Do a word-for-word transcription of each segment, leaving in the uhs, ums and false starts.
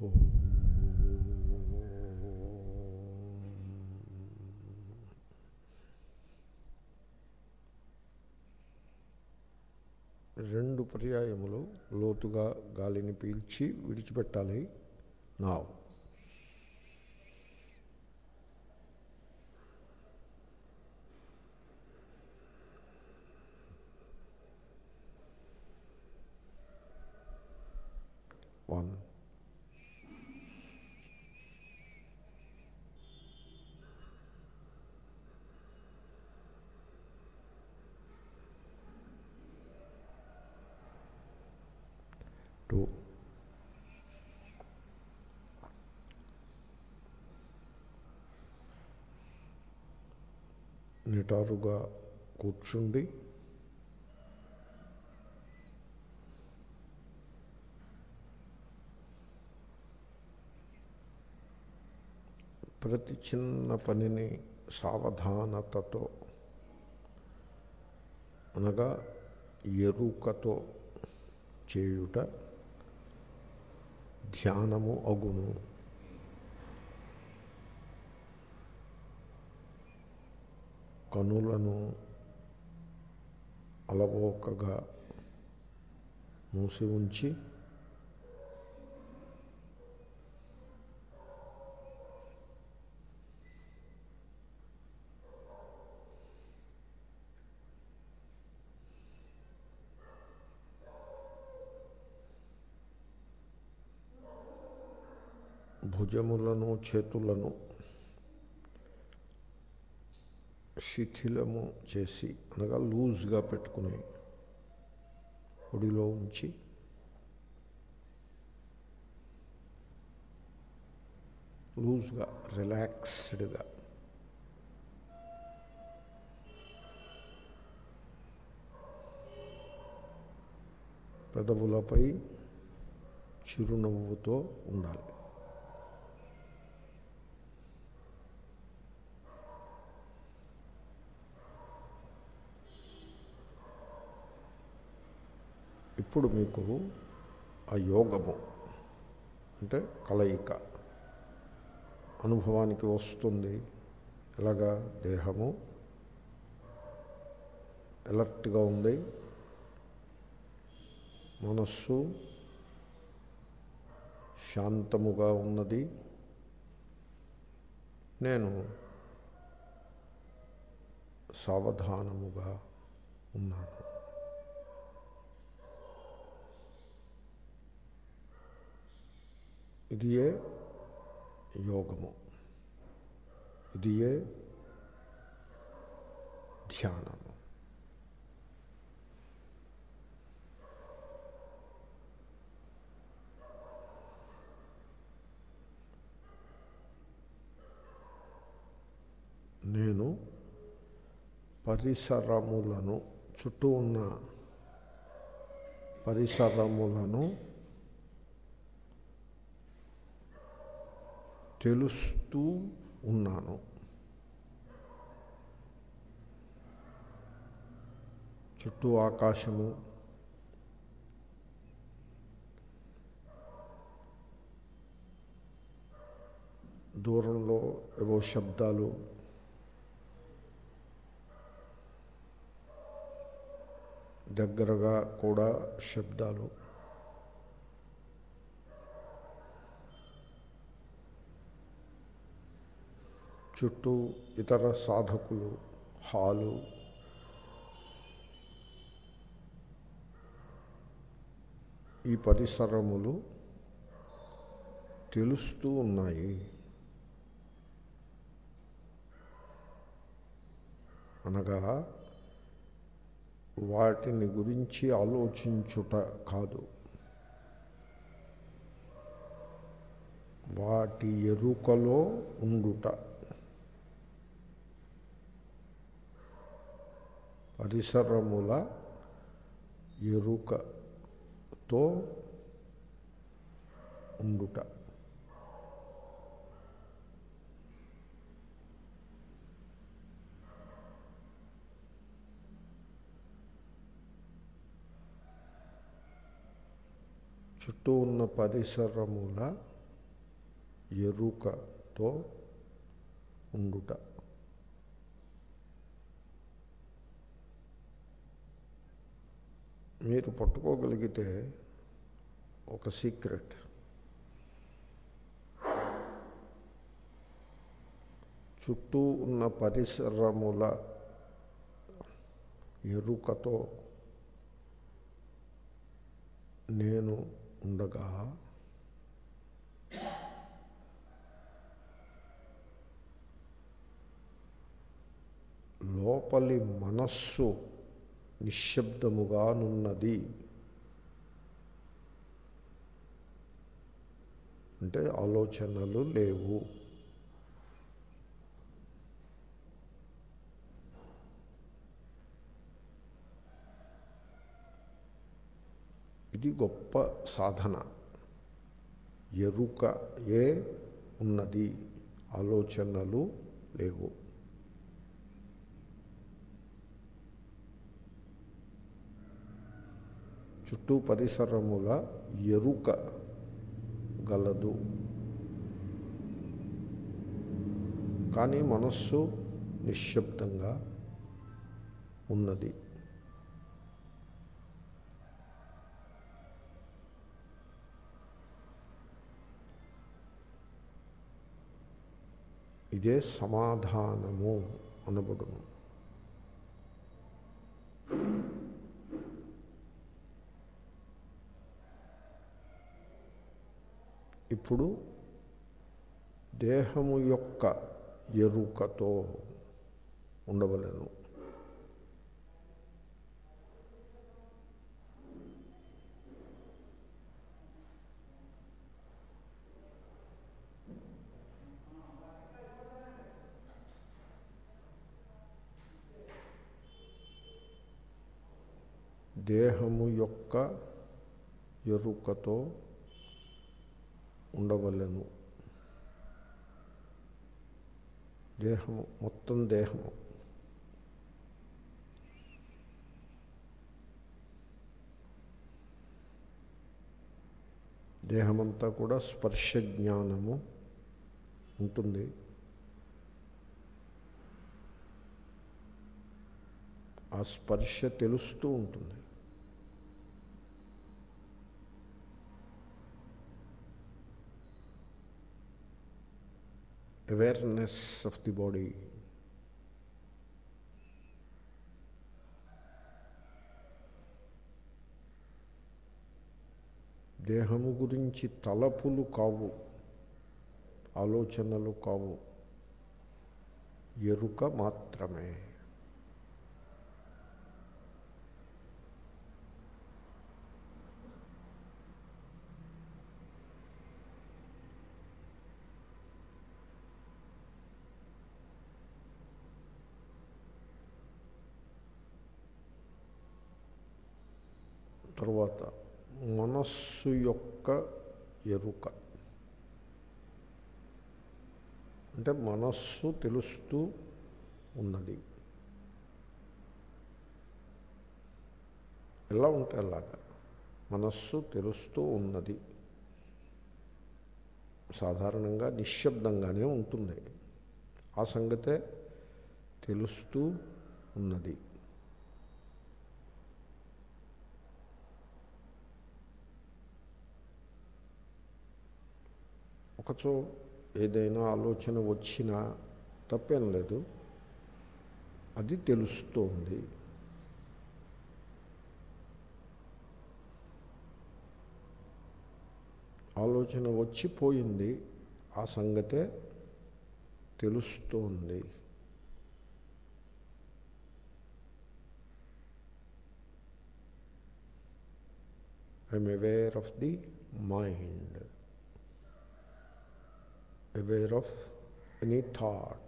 ఓం. రెండు పర్యాయములు లోతుగా గాలిని పీల్చి విడిచిపెట్టాలి. నా వన్ టూ నిటారుగా కూర్చుండి ప్రతి చిన్న పనిని సావధానతతో అనగా ఎరుకతో చేయుట ధ్యానము అగును. కనులను అలవోకగా మూసి ఉంచి భుజములను చేతులను శిథిలము చేసి అనగా లూజ్గా పెట్టుకుని ఒడిలో ఉంచి లూజ్గా రిలాక్స్డ్గా పెదవులపై చిరునవ్వుతో ఉండాలి. ఇప్పుడు మీకు ఆ యోగము అంటే కలయిక అనుభవానికి వస్తుంది. ఎలాగా దేహము ఎలర్ట్గా ఉంది, మనస్సు శాంతముగా ఉన్నది, నేను సావధానముగా ఉన్నాను. ఇది ఏ యోగము, ఇది ఏ ధ్యానము. నేను పరిసరములను చుట్టూ ఉన్న పరిసరములను తెలుస్తూ ఉన్నాను. చుట్టూ ఆకాశము, దూరంలో ఏవో శబ్దాలు, దగ్గరగా కూడా శబ్దాలు, చుట్టూ ఇతర సాధకులు, హాలు, ఈ పరిసరములు తెలుస్తూ ఉన్నాయి. అనగా వాటిని గురించి ఆలోచించుట కాదు, వాటి ఎరుకలో ఉండుట. పరిసరముల ఎరుకతో ఉండుట. చుట్టూ ఉన్న పరిసరముల ఎరుకతో ఉండుట. మీరు పట్టుకోగలిగితే ఒక సీక్రెట్, చుట్టూ ఉన్న పరిసరముల ఎరుకతో నేను ఉండగా లోపలి మనస్సు నిశ్శబ్దముగానున్నది. అంటే ఆలోచనలు లేవు. ఇది గొప్ప సాధన. ఎరుక ఏ ఉన్నది, ఆలోచనలు లేవు. చుట్టూ పరిసరముల ఎరుక గలదు, కానీ మనస్సు నిశ్శబ్దంగా ఉన్నది. ఇదే సమాధానము అనబడును. ఇప్పుడు దేహము యొక్క ఎరుకతో ఉండవలెను. దేహము యొక్క ఎరుకతో ఉండవలెను. దేహము, మొత్తం దేహము. దేహమంతా కూడా స్పర్శ జ్ఞానము ఉంటుంది. ఆ స్పర్శ తెలుస్తూ ఉంటుంది. Awareness of the body. దేహము గురించి తలపులు కావు, ఆలోచనలు కావు, ఎరుక మాత్రమే. తర్వాత మనస్సు యొక్క ఎరుక. అంటే మనస్సు తెలుస్తూ ఉన్నది. ఎలా ఉంటే అలాగా మనస్సు తెలుస్తూ ఉన్నది. సాధారణంగా నిశ్శబ్దంగానే ఉంటుంది. ఆ సంగతే తెలుస్తూ ఉన్నది. ఒకచో ఏదైనా ఆలోచన వచ్చినా తప్పేం లేదు, అది తెలుస్తోంది. ఆలోచన వచ్చిపోయింది, ఆ సంగతే తెలుస్తోంది. I'm aware of the mind, aware of any thought,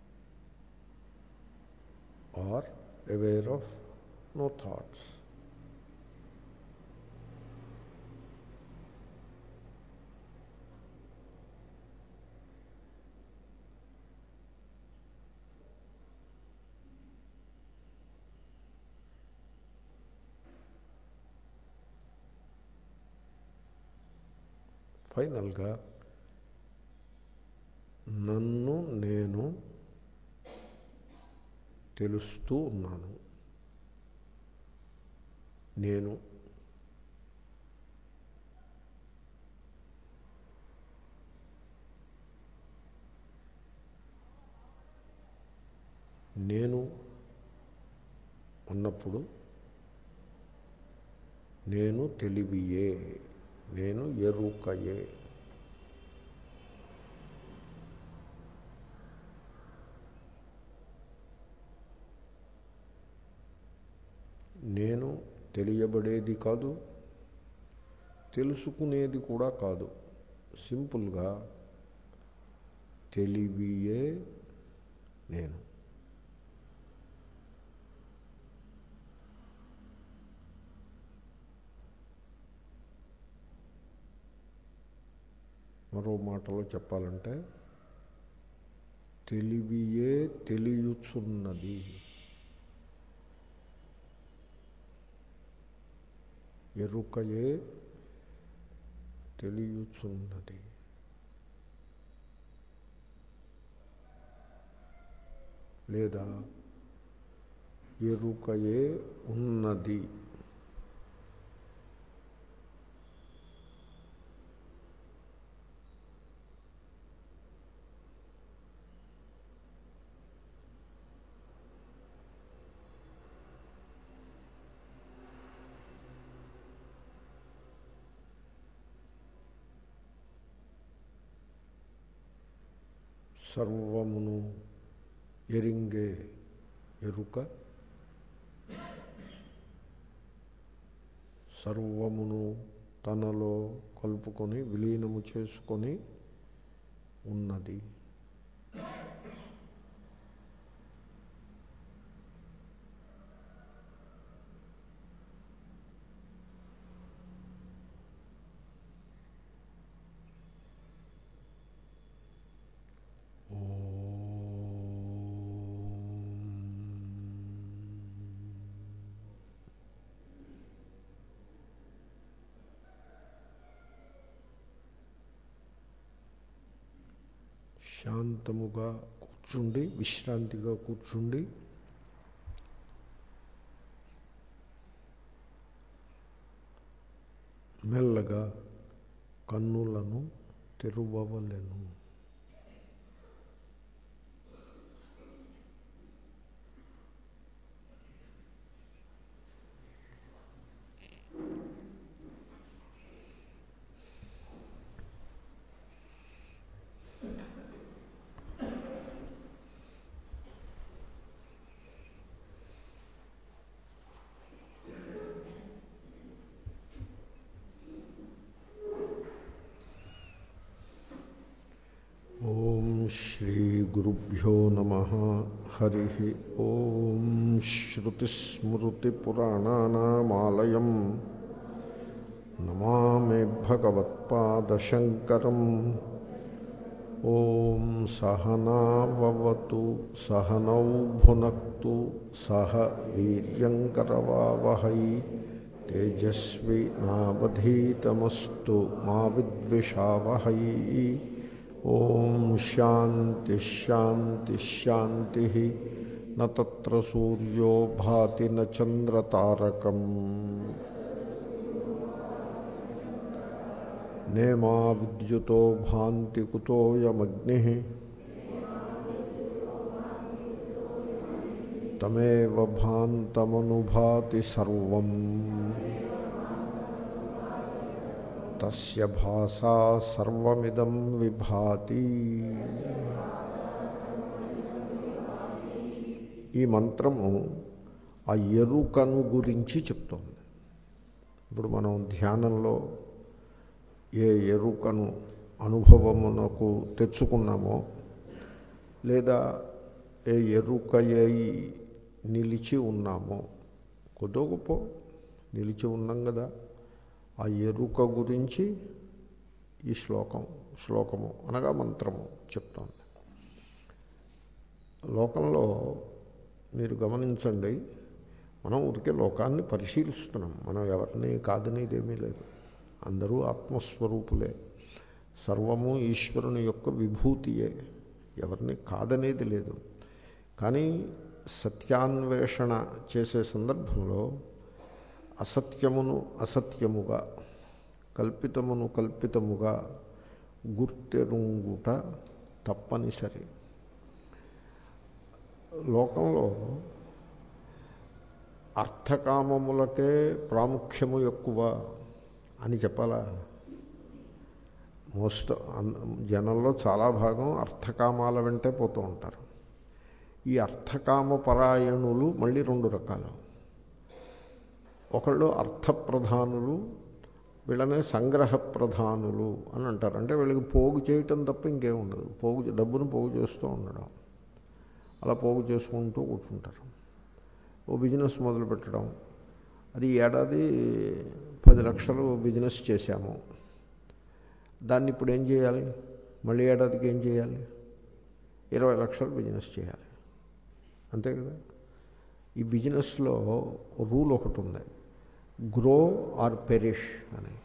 or aware of no thoughts. ఫైనల్గా నన్ను నేను తెలుస్తూ ఉన్నాను. నేను నేను ఉన్నప్పుడు నేను తెలివియే, నేను ఎరుకయే. నేను తెలియబడేది కాదు, తెలుసుకునేది కూడా కాదు. సింపుల్గా తెలివియే నేను. మరో మాటలో చెప్పాలంటే తెలివియే తెలియుచున్నది. ఎరుకయే తెలియుచున్నది. లేదా ఎరుకయే ఉన్నది. సర్వమును ఎరింగే ఎరుక, సర్వమును తనలో కలుపుకొని విలీనము చేసుకొని ఉన్నది. శాంతముగా కూర్చుండి, విశ్రాంతిగా కూర్చుండి మెల్లగా కన్నులను తెరువవలెను. శ్రీ గురుభ్యో నమః. హరి ఓం. శ్రుతిస్మృతిపురాణానామాలయం నమామి భగవత్పాదశంకరం. ఓం సహనావవతు సహనౌ భునక్తు సహ వీర్యంకరవావహై తేజస్వినావధీతమస్తు మా విద్విషావహై. ఓం శాంతి శాంతి శాంతి. న తత్ర సూర్యో భాతి న చంద్రతారకం నేమా విద్యుతో భాంతి కుతోయమగ్నిః తమేవ భాంతమనుభాతి సర్వం తస్య భాసా సర్వమిదం విభాతి. ఈ మంత్రము ఆ ఎరుకను గురించి చెప్తోంది. ఇప్పుడు మనం ధ్యానంలో ఏ ఎరుకను అనుభవమునకు తెచ్చుకున్నామో, లేదా ఏ ఎరుకయ్యి నిలిచి ఉన్నామో, కొద్దో గొప్ప నిలిచి ఉన్నాం కదా, ఆ ఎరుక గురించి ఈ శ్లోకం శ్లోకము అనగా మంత్రము చెప్తోంది. లోకంలో మీరు గమనించండి, మనం ఊరికే లోకాన్ని పరిశీలిస్తున్నాం. మనం ఎవరిని కాదనేదేమీ లేదు. అందరూ ఆత్మస్వరూపులే. సర్వము ఈశ్వరుని యొక్క విభూతియే, ఎవరిని కాదనేది లేదు. కానీ సత్యాన్వేషణ చేసే సందర్భంలో అసత్యమును అసత్యముగా, కల్పితమును కల్పితముగా గుర్తెరుంగుట తప్పనిసరి. లోకంలో అర్థకామములకే ప్రాముఖ్యము ఎక్కువ అని చెప్పాలా? మోస్ట్ జనంలో చాలా భాగం అర్థకామాల వెంటే పోతూ ఉంటారు. ఈ అర్థకామ పరాయణులు మళ్ళీ రెండు రకాలు. ఒకళ్ళు అర్థప్రధానులు, వీళ్ళనే సంగ్రహ ప్రధానులు అని అంటారు. అంటే వీళ్ళకి పోగు చేయటం తప్ప ఇంకేం ఉండదు. పోగు డబ్బును పోగు చేస్తూ ఉండడం, అలా పోగు చేసుకుంటూ కూర్చుంటారు. ఓ బిజినెస్ మొదలు పెట్టడం, అది ఏడాది పది లక్షలు బిజినెస్ చేశాము, దాన్ని ఇప్పుడు ఏం చేయాలి, మళ్ళీ ఏడాదికి ఏం చేయాలి, ఇరవై లక్షలు బిజినెస్ చేయాలి, అంతే కదా. ఈ బిజినెస్లో రూల్ ఒకటి ఉంది, గ్రో ఆర్ పెరిష్ అని.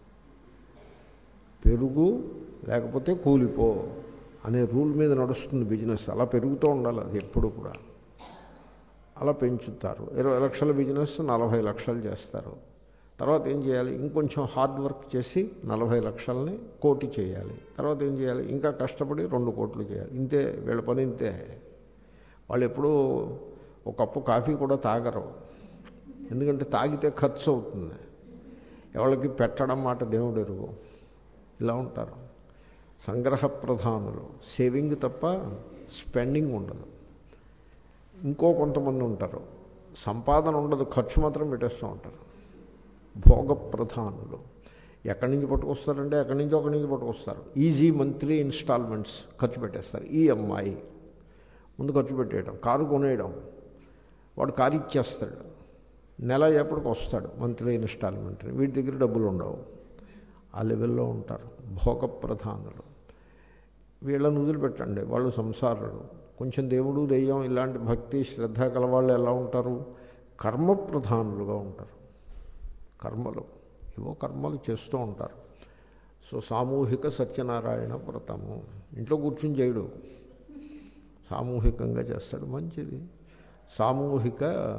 పెరుగు లేకపోతే కూలిపో అనే రూల్ మీద నడుస్తుంది బిజినెస్. అలా పెరుగుతూ ఉండాలి అది ఎప్పుడు కూడా. అలా పెంచుతారు. ఇరవై లక్షల బిజినెస్ నలభై లక్షలు చేస్తారు. తర్వాత ఏం చేయాలి, ఇంకొంచెం హార్డ్ వర్క్ చేసి నలభై లక్షలని కోటి చేయాలి. తర్వాత ఏం చేయాలి, ఇంకా కష్టపడి రెండు కోట్లు చేయాలి. ఇంతే వీళ్ళ పని, ఇంతే. వాళ్ళు ఎప్పుడూ ఒక కప్పు కాఫీ కూడా తాగరు, ఎందుకంటే తాగితే ఖర్చు అవుతుంది. ఎవరికి పెట్టడం మాట దేవుడు ఎరుగు. ఇలా ఉంటారు సంగ్రహ ప్రధానులు. సేవింగ్ తప్ప స్పెండింగ్ ఉండదు. ఇంకో కొంతమంది ఉంటారు, సంపాదన ఉండదు, ఖర్చు మాత్రం పెట్టేస్తూ ఉంటారు. భోగ ప్రధానులు. ఎక్కడి నుంచి పట్టుకొస్తారంటే ఎక్కడి నుంచి ఒకటి నుంచి పట్టుకొస్తారు. ఈజీ మంత్లీ ఇన్స్టాల్మెంట్స్ ఖర్చు పెట్టేస్తారు. ఈఎంఐ ముందు ఖర్చు పెట్టేయడం, కారు కొనేయడం. వాడు కారు ఇచ్చేస్తాడు, నెల ఎప్పటికి వస్తాడు మంత్లీ ఇన్స్టాల్మెంట్. వీటి దగ్గర డబ్బులు ఉండవు. ఆ లెవెల్లో ఉంటారు భోగ ప్రధానులు. వీళ్ళని వదిలిపెట్టండి, వాళ్ళు సంసారులు. కొంచెం దేవుడు దెయ్యం ఇలాంటి భక్తి శ్రద్ధ కలవాళ్ళు ఎలా ఉంటారు, కర్మ ప్రధానులుగా ఉంటారు. కర్మలు ఏవో కర్మలు చేస్తూ ఉంటారు. సో సామూహిక సత్యనారాయణ వ్రతము ఇంట్లో కూర్చుని చేయడు, సామూహికంగా చేస్తాడు, మంచిది. సామూహిక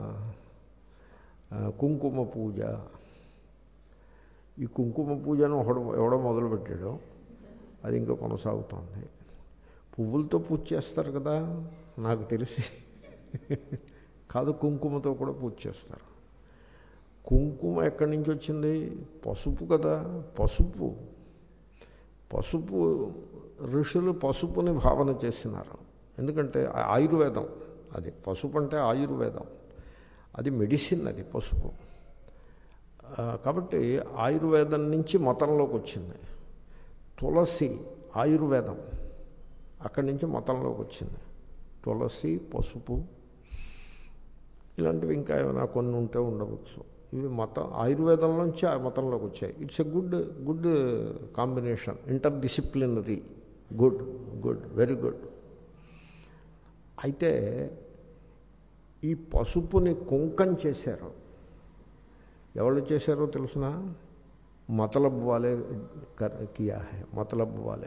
కుంకుమ పూజ. ఈ కుంకుమ పూజను ఒకడు ఎవడో మొదలుపెట్టాడో అది ఇంకా కొనసాగుతోంది. పువ్వులతో పూజ చేస్తారు కదా నాకు తెలిసి, కాదు కుంకుమతో కూడా పూజ చేస్తారు. కుంకుమ ఎక్కడి నుంచి వచ్చింది, పసుపు కదా. పసుపు పసుపు ఋషులు పసుపుని భావన చేసినారు. ఎందుకంటే ఆయుర్వేదం అది. పసుపు అంటే ఆయుర్వేదం, అది మెడిసిన్, అది పసుపు. కాబట్టి ఆయుర్వేదం నుంచి మతంలోకి వచ్చింది. తులసి ఆయుర్వేదం, అక్కడి నుంచి మతంలోకి వచ్చింది. తులసి, పసుపు ఇలాంటివి ఇంకా ఏమైనా కొన్ని ఉంటే ఉండవచ్చు. ఇవి మతం ఆయుర్వేదం నుంచి ఆ మతంలోకి వచ్చాయి. It's a good good combination, inter disciplinary. Good good very good. అయితే ఈ పసుపుని కుంకం చేశారు. ఎవరు చేశారో తెలుసునా? మతలబ్ వాలే కియా హై, మతలబ్ వాలే.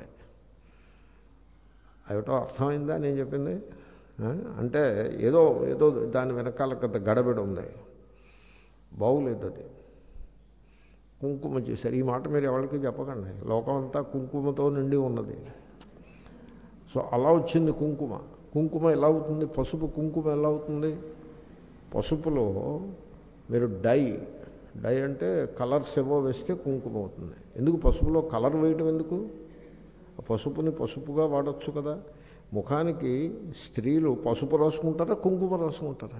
అవిటో అర్థమైందా నేను చెప్పింది? అంటే ఏదో ఏదో దాని వెనకాల పెద్ద గడబిడ ఉంది, బాగులేదు. అది కుంకుమ చేశారు. ఈ మాట మీరు ఎవరికి చెప్పకండి, లోకం అంతా కుంకుమతో నిండి ఉన్నది. సో అలా వచ్చింది కుంకుమ. కుంకుమ ఎలా అవుతుంది, పసుపు కుంకుమ ఎలా అవుతుంది? పసుపులో మీరు డై డై అంటే కలర్స్ ఏవో వేస్తే కుంకుమ అవుతుంది. ఎందుకు పసుపులో కలర్ వేయటం ఎందుకు? పసుపుని పసుపుగా వాడచ్చు కదా. ముఖానికి స్త్రీలు పసుపు రాసుకుంటారా, కుంకుమ రాసుకుంటారా?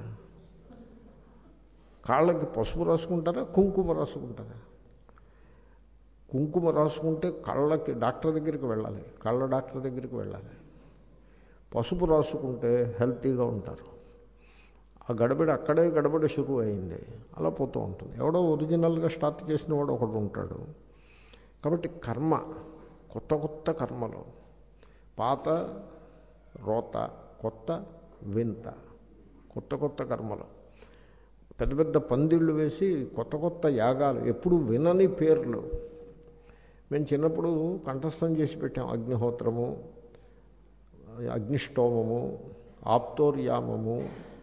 కాళ్ళకి పసుపు రాసుకుంటారా, కుంకుమ రాసుకుంటారా? కుంకుమ రాసుకుంటే కళ్ళకి డాక్టర్ దగ్గరికి వెళ్ళాలి, కళ్ళ డాక్టర్ దగ్గరికి వెళ్ళాలి. పసుపు రాసుకుంటే హెల్తీగా ఉంటారు. ఆ గడబడి అక్కడే గడబడి షురు అయింది, అలా పోతూ ఉంటుంది. ఎవడో ఒరిజినల్గా స్టార్ట్ చేసిన వాడు ఒకడు ఉంటాడు. కాబట్టి కర్మ, కొత్త కొత్త కర్మలు, పాత రోత, కొత్త వింత, కొత్త కొత్త కర్మలు, పెద్ద పెద్ద పందిళ్ళు వేసి కొత్త కొత్త యాగాలు, ఎప్పుడు వినని పేర్లు. మేము చిన్నప్పుడు కంఠస్థం చేసి పెట్టాం. అగ్నిహోత్రము, అగ్నిష్టోమము, ఆప్తోర్యామము,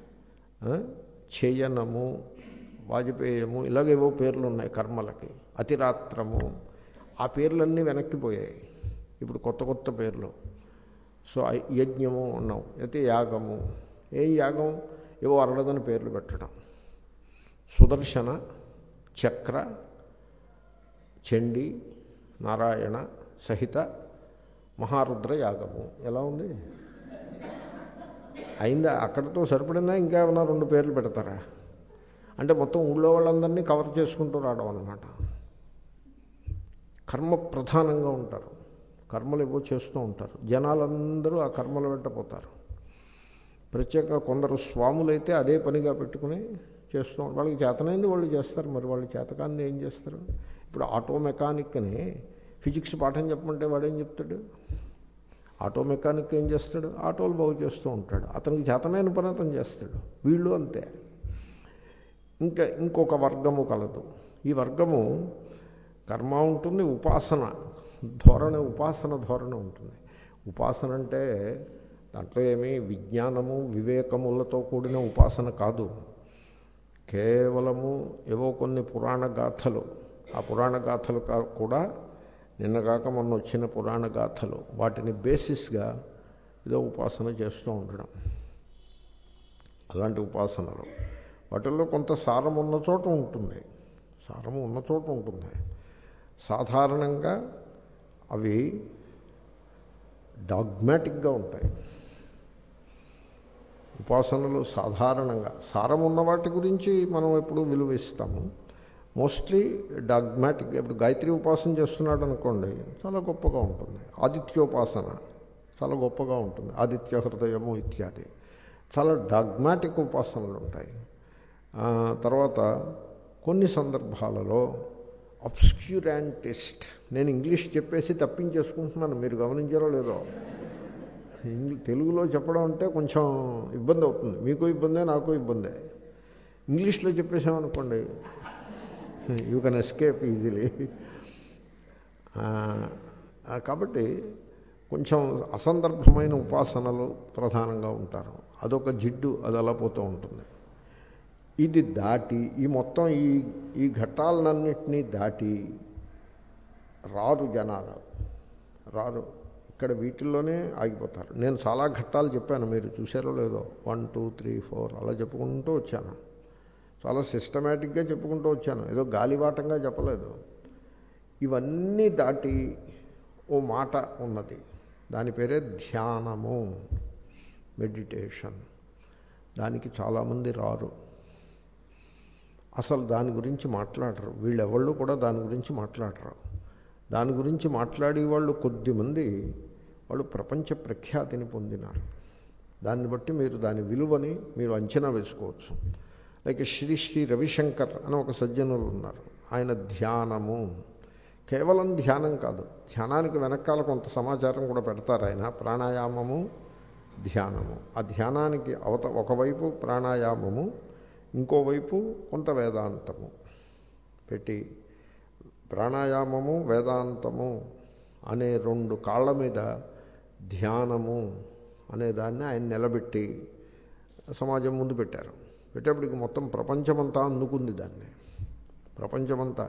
చేయనము, వాజపేయము, ఇలాగేవో పేర్లు ఉన్నాయి కర్మలకి. అతిరాత్రము, ఆ పేర్లన్నీ వెనక్కిపోయాయి. ఇప్పుడు కొత్త కొత్త పేర్లు. సో యజ్ఞము ఉన్నాం, అయితే యాగము. ఏ యాగం? ఏవో అరడదని పేర్లు పెట్టడం. సుదర్శన, చక్ర, చండీ, నారాయణ సహిత మహారుద్ర యాగము. ఎలా ఉంది? అయిందా? అక్కడితో సరిపడిందా? ఇంకా ఏమన్నా రెండు పేర్లు పెడతారా? అంటే మొత్తం ఊళ్ళో వాళ్ళందరినీ కవర్ చేసుకుంటూ రావడం అన్నమాట. కర్మ ప్రధానంగా ఉంటారు, కర్మలు ఏవో చేస్తూ ఉంటారు. జనాలందరూ ఆ కర్మలు వెంట పోతారు. ప్రత్యేకంగా కొందరు స్వాములైతే అదే పనిగా పెట్టుకుని చేస్తూ వాళ్ళకి చేతనైంది వాళ్ళు చేస్తారు. మరి వాళ్ళు చేతకాన్ని ఏం చేస్తారు? ఇప్పుడు ఆటో మెకానిక్ని ఫిజిక్స్ పాఠం చెప్పమంటే వాడేం చెప్తాడు? ఆటో మెకానిక్ ఏం చేస్తాడు? ఆటోలు బాగు చేస్తూ ఉంటాడు. అతనికి చేతనైన పని అతను చేస్తాడు. వీళ్ళు అంతే. ఇంకా ఇంకొక వర్గము కలదు. ఈ వర్గము కర్మ ఉంటుంది, ఉపాసన ధోరణి, ఉపాసన ధోరణి ఉంటుంది. ఉపాసన అంటే దాంట్లో ఏమీ విజ్ఞానము వివేకములతో కూడిన ఉపాసన కాదు. కేవలము ఏవో కొన్ని పురాణ గాథలు, ఆ పురాణ గాథలు కూడా నిన్నగాక మొన్న వచ్చిన పురాణ గాథలు, వాటిని బేసిస్గా ఏదో ఉపాసన చేస్తూ ఉండడం. అలాంటి ఉపాసనలు వాటిల్లో కొంత సారం ఉన్న చోట ఉంటుంది, సారము ఉన్న చోట ఉంటుంది. సాధారణంగా అవి డాగ్మాటిక్గా ఉంటాయి. ఉపాసనలు సాధారణంగా సారం ఉన్న వాటి గురించి మనం ఎప్పుడూ విలువ ఇస్తాము. Mostly dogmatic. ఇప్పుడు గాయత్రి ఉపాసన చేస్తున్నాడు అనుకోండి, చాలా గొప్పగా ఉంటుంది. ఆదిత్యోపాసన చాలా గొప్పగా ఉంటుంది. ఆదిత్య హృదయము ఇత్యాది చాలా డాగ్మాటిక్ ఉపాసనలు ఉంటాయి. తర్వాత కొన్ని సందర్భాలలో అబ్స్క్యూరాంటిస్ట్, నేను ఇంగ్లీష్ చెప్పేసి తప్పించేసుకుంటున్నాను, మీరు గమనించారో లేదో. తెలుగులో చెప్పడం అంటే కొంచెం ఇబ్బంది అవుతుంది. మీకు ఇబ్బందే, నాకు ఇబ్బందే. ఇంగ్లీష్లో చెప్పేసామనుకోండి, యూ కెన్ ఎస్కేప్ ఈజీలీ. కాబట్టి కొంచెం అసందర్భమైన ఉపాసనలు ప్రధానంగా ఉంటారు. అదొక జిడ్డు, అది అలా పోతూ ఉంటుంది. ఇది దాటి ఈ మొత్తం ఈ ఈ ఘట్టాలన్నింటినీ దాటి రారు జనాలు, రారు. ఇక్కడ వీటిల్లోనే ఆగిపోతారు. నేను చాలా ఘట్టాలు చెప్పాను, మీరు చూసారో లేదో. వన్ టూ త్రీ ఫోర్ అలా చెప్పుకుంటూ వచ్చాను. చాలా సిస్టమేటిక్గా చెప్పుకుంటూ వచ్చాను, ఏదో గాలివాటంగా చెప్పలేదు. ఇవన్నీ దాటి ఓ మాట ఉన్నది, దాని పేరే ధ్యానము, మెడిటేషన్. దానికి చాలామంది రారు, అసలు దాని గురించి మాట్లాడరు. వీళ్ళెవళ్ళు కూడా దాని గురించి మాట్లాడరు. దాని గురించి మాట్లాడే వాళ్ళు కొద్దిమంది, వాళ్ళు ప్రపంచ ప్రఖ్యాతిని పొందినారు. దాన్ని బట్టి మీరు దాని విలువని మీరు అంచనా వేసుకోవచ్చు. లైక్ శ్రీ శ్రీ రవిశంకర్ అని ఒక సజ్జనులు ఉన్నారు. ఆయన ధ్యానము, కేవలం ధ్యానం కాదు, ధ్యానానికి వెనకాల కొంత సమాచారం కూడా పెడతారు ఆయన. ప్రాణాయామము, ధ్యానము. ఆ ధ్యానానికి అవత ఒకవైపు ప్రాణాయామము, ఇంకోవైపు కొంత వేదాంతము పెట్టి, ప్రాణాయామము వేదాంతము అనే రెండు కాళ్ళ మీద ధ్యానము అనే దాన్ని ఆయన నిలబెట్టి సమాజం ముందు పెట్టారు. పెట్టేప్పటికి మొత్తం ప్రపంచమంతా అందుకుంది దాన్ని, ప్రపంచమంతా.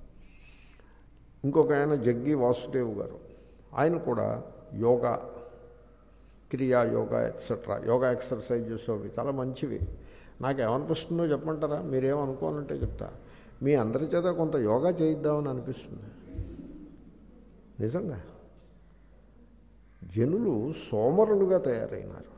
ఇంకొక ఆయన జగ్గి వాసుదేవ్ గారు, ఆయన కూడా యోగా, క్రియా యోగా ఎట్సెట్రా, యోగా ఎక్సర్సైజెస్ అవి చాలా మంచివి. నాకేమనిపిస్తుందో చెప్పమంటారా? మీరేమనుకోనంటే చెప్తా. మీ అందరి చేత కొంత యోగా చేయిద్దామని అనిపిస్తుంది నిజంగా. జనులు సోమరులుగా తయారైనారు.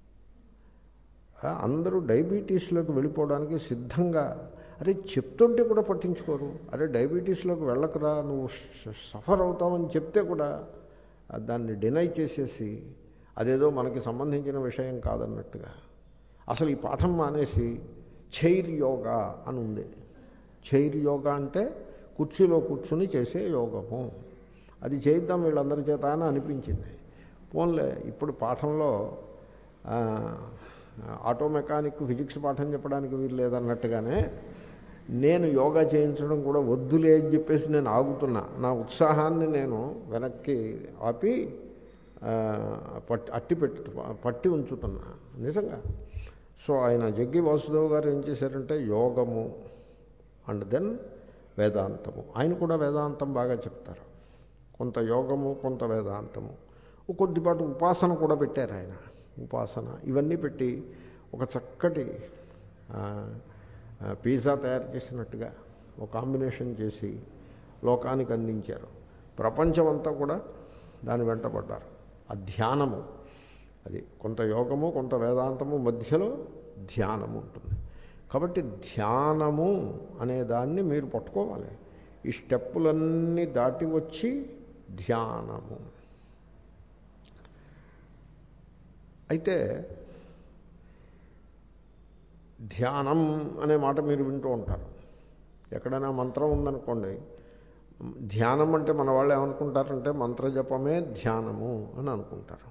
అందరూ డయాబెటీస్లోకి వెళ్ళిపోవడానికి సిద్ధంగా. అరే చెప్తుంటే కూడా పట్టించుకోరు. అరే డయాబెటీస్లోకి వెళ్ళకరా, నువ్వు సఫర్ అవుతావని చెప్తే కూడా దాన్ని డినై చేసేసి అదేదో మనకి సంబంధించిన విషయం కాదన్నట్టుగా. అసలు ఈ పాఠం మానేసి చైర్ యోగా అని ఉంది. చైర్ యోగా అంటే కుర్చీలో కూర్చుని చేసే యోగము. అది చేద్దాం వీళ్ళందరి చేత అని అనిపించింది. పోన్లే, ఇప్పుడు పాఠంలో ఆటో మెకానిక్ ఫిజిక్స్ పాఠం చెప్పడానికి వీలు లేదన్నట్టుగానే నేను యోగా చేయించడం కూడా వద్దులే అని చెప్పేసి నేను ఆగుతున్నా. నా ఉత్సాహాన్ని నేను వెనక్కి ఆపి పట్టి అట్టి పెట్టు పట్టి ఉంచుతున్నా నిజంగా. సో ఆయన జగ్గి వాసుదేవ్ గారు ఏం చేశారంటే యోగము అండ్ దెన్ వేదాంతము. ఆయన కూడా వేదాంతం బాగా చెప్తారు. కొంత యోగము, కొంత వేదాంతము, కొద్దిపాటు ఉపాసన కూడా పెట్టారు ఆయన. ఉపాసన ఇవన్నీ పెట్టి ఒక చక్కటి పిజ్జా తయారు చేసినట్టుగా ఒక కాంబినేషన్ చేసి లోకానికి అందించారు. ప్రపంచం అంతా కూడా దాని వెంటబడ్డారు. ఆ ధ్యానము అది కొంత యోగము, కొంత వేదాంతము, మధ్యలో ధ్యానము ఉంటుంది. కాబట్టి ధ్యానము అనే దాన్ని మీరు పట్టుకోవాలి. ఈ స్టెప్పులన్నీ దాటి వచ్చి ధ్యానము. అయితే ధ్యానం అనే మాట మీరు వింటూ ఉంటారు. ఎక్కడైనా మంత్రం ఉందనుకోండి, ధ్యానం అంటే మన వాళ్ళు ఏమనుకుంటారంటే మంత్రజపమే ధ్యానము అని అనుకుంటారు.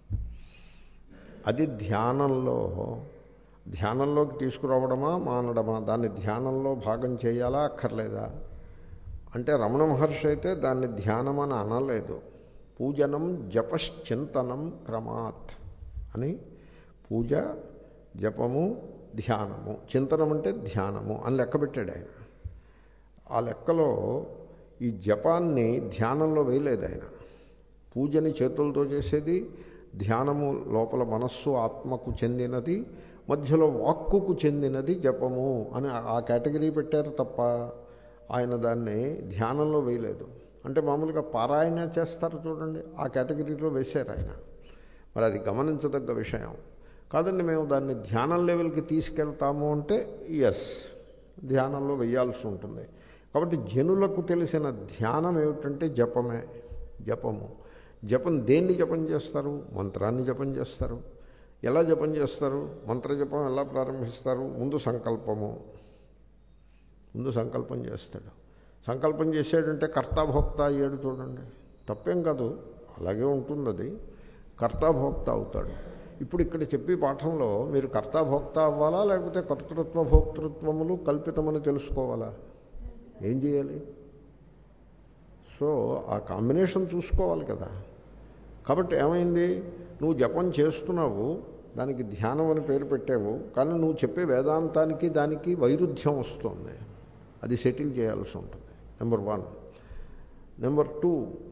అది ధ్యానంలో ధ్యానంలోకి తీసుకురావడమా మానడమా, దాన్ని ధ్యానంలో భాగం చేయాలా అక్కర్లేదా అంటే రమణ మహర్షి అయితే దాన్ని ధ్యానం అని అనలేదు. పూజనం జపశ్చింతనం క్రమాత్ అని, పూజ జపము ధ్యానము, చింతనం అంటే ధ్యానము అని లెక్క పెట్టాడు ఆయన. ఆ లెక్కలో ఈ జపాన్ని ధ్యానంలో వేయలేదు ఆయన. పూజని చేతులతో చేసేది, ధ్యానము లోపల మనస్సు ఆత్మకు చెందినది, మధ్యలో వాక్కుకు చెందినది జపము అని ఆ కేటగిరీ పెట్టారు తప్ప ఆయన దాన్ని ధ్యానంలో వేయలేదు. అంటే మామూలుగా పారాయణ చేస్తారు చూడండి, ఆ కేటగిరీలో వేశారు ఆయన. మరి అది గమనించదగ్గ విషయం కాదండి. మేము దాన్ని ధ్యానం లెవెల్కి తీసుకెళ్తాము అంటే ఎస్, ధ్యానంలో వేయాల్సి ఉంటుంది. కాబట్టి జనులకు తెలిసిన ధ్యానం ఏమిటంటే జపమే. జపము జపం దేన్ని జపం చేస్తారు? మంత్రాన్ని జపం చేస్తారు. ఎలా జపం చేస్తారు? మంత్రజపం ఎలా ప్రారంభిస్తారు? ముందు సంకల్పము, ముందు సంకల్పం చేస్తాడు. సంకల్పం చేసాడంటే కర్తాభోక్త అయ్యాడు చూడండి. తప్పేం కాదు, అలాగే ఉంటుంది. అది కర్తాభోక్త అవుతాడు. ఇప్పుడు ఇక్కడ చెప్పి పాఠంలో మీరు కర్తాభోక్త అవ్వాలా లేకపోతే కర్తృత్వ భోక్తృత్వములు కల్పితమని తెలుసుకోవాలా? ఏం చేయాలి? సో ఆ కాంబినేషన్ చూసుకోవాలి కదా. కాబట్టి ఏమైంది, నువ్వు జపం చేస్తున్నావు, దానికి ధ్యానం అని పేరు పెట్టావు, కానీ నువ్వు చెప్పే వేదాంతానికి దానికి వైరుధ్యం వస్తుంది. అది సెటిల్ చేయాల్సి ఉంటుంది. Number one. నెంబర్ టూ,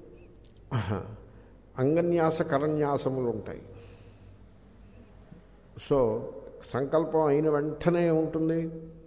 అంగన్యాస కరన్యాసములు ఉంటాయి. సో సంకల్పం అయిన వెంటనే ఉంటుంది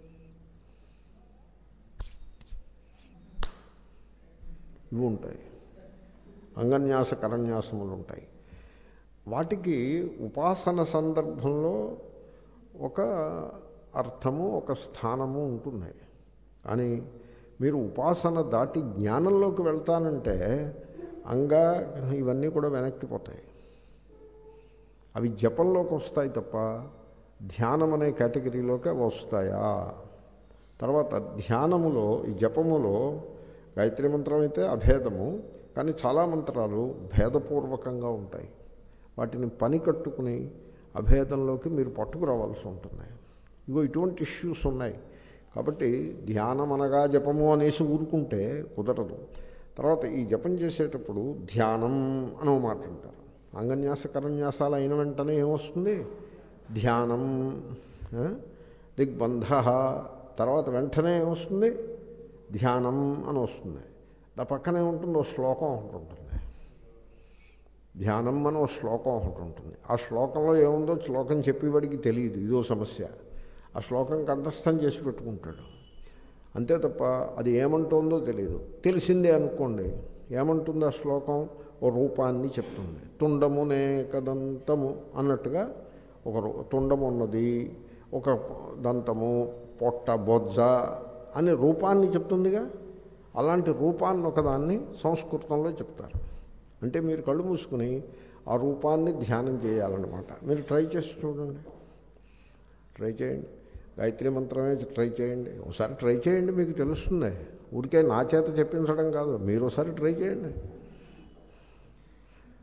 ఇవి ఉంటాయి, అంగన్యాస కరన్యాసములు ఉంటాయి. వాటికి ఉపాసన సందర్భంలో ఒక అర్థము, ఒక స్థానము ఉంటుంది. కానీ మీరు ఉపాసన దాటి జ్ఞానంలోకి వెళ్తానంటే అంగ ఇవన్నీ కూడా వెనక్కిపోతాయి. అవి జపంలోకి వస్తాయి తప్ప ధ్యానం అనే కేటగిరీలోకి వస్తాయా? తర్వాత ధ్యానములో, ఈ జపములో గాయత్రి మంత్రం అయితే అభేదము, కానీ చాలా మంత్రాలు భేదపూర్వకంగా ఉంటాయి. వాటిని పని కట్టుకుని అభేదంలోకి మీరు పట్టుకురావాల్సి ఉంటుంది. ఇగో ఇటువంటి ఇష్యూస్ ఉన్నాయి. కాబట్టి ధ్యానం అనగా జపము అనేసి ఊరుకుంటే కుదరదు. తర్వాత ఈ జపం చేసేటప్పుడు ధ్యానం అని మాట అంటారు. అంగన్యాస కరన్యాసాలు అయిన వెంటనే ఏమొస్తుంది? ధ్యానం. దిగ్బంధ తర్వాత వెంటనే ఏమొస్తుంది? ధ్యానం అని వస్తుంది. దా పక్కనే ఉంటుంది ఓ శ్లోకం ఒకటి ఉంటుంది. ధ్యానం అని ఓ శ్లోకం ఒకటి ఉంటుంది. ఆ శ్లోకంలో ఏముందో శ్లోకం చెప్పేవాడికి తెలియదు. ఇదో సమస్య. ఆ శ్లోకం కంఠస్థం చేసి పెట్టుకుంటాడు అంతే తప్ప అది ఏమంటుందో తెలియదు. తెలిసిందే అనుకోండి, ఏమంటుంది ఆ శ్లోకం? ఓ రూపాన్ని చెప్తుంది. తుండమునే కదంతము అన్నట్టుగా ఒక తుండము ఉన్నది, ఒక దంతము, పొట్ట, బొజ్జ అనే రూపాన్ని చెప్తుందిగా. అలాంటి రూపాన్ని ఒకదాన్ని సంస్కృతంలో చెప్తారు. అంటే మీరు కళ్ళు మూసుకుని ఆ రూపాన్ని ధ్యానం చేయాలన్నమాట. మీరు ట్రై చేసి చూడండి, ట్రై చేయండి. గాయత్రి మంత్రమే ట్రై చేయండి. ఒకసారి ట్రై చేయండి, మీకు తెలుస్తుంది. ఊరికే నా చేత చెప్పించడం కాదు, మీరు ఒకసారి ట్రై చేయండి.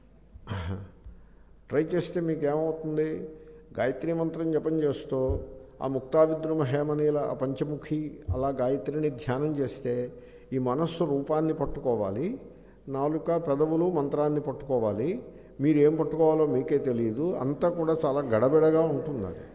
ట్రై చేస్తే మీకు ఏమవుతుంది? గాయత్రి మంత్రం జపం చేస్తూ ఆ ముక్తావిద్రుమ హేమనీల ఆ పంచముఖి అలా గాయత్రిని ధ్యానం చేస్తే ఈ మనస్సు రూపాన్ని పట్టుకోవాలి, నాలుక పెదవులు మంత్రాన్ని పట్టుకోవాలి. మీరు ఏం పట్టుకోవాలో మీకే తెలియదు. అంతా కూడా చాలా గడబిడగా ఉంటుంది. అది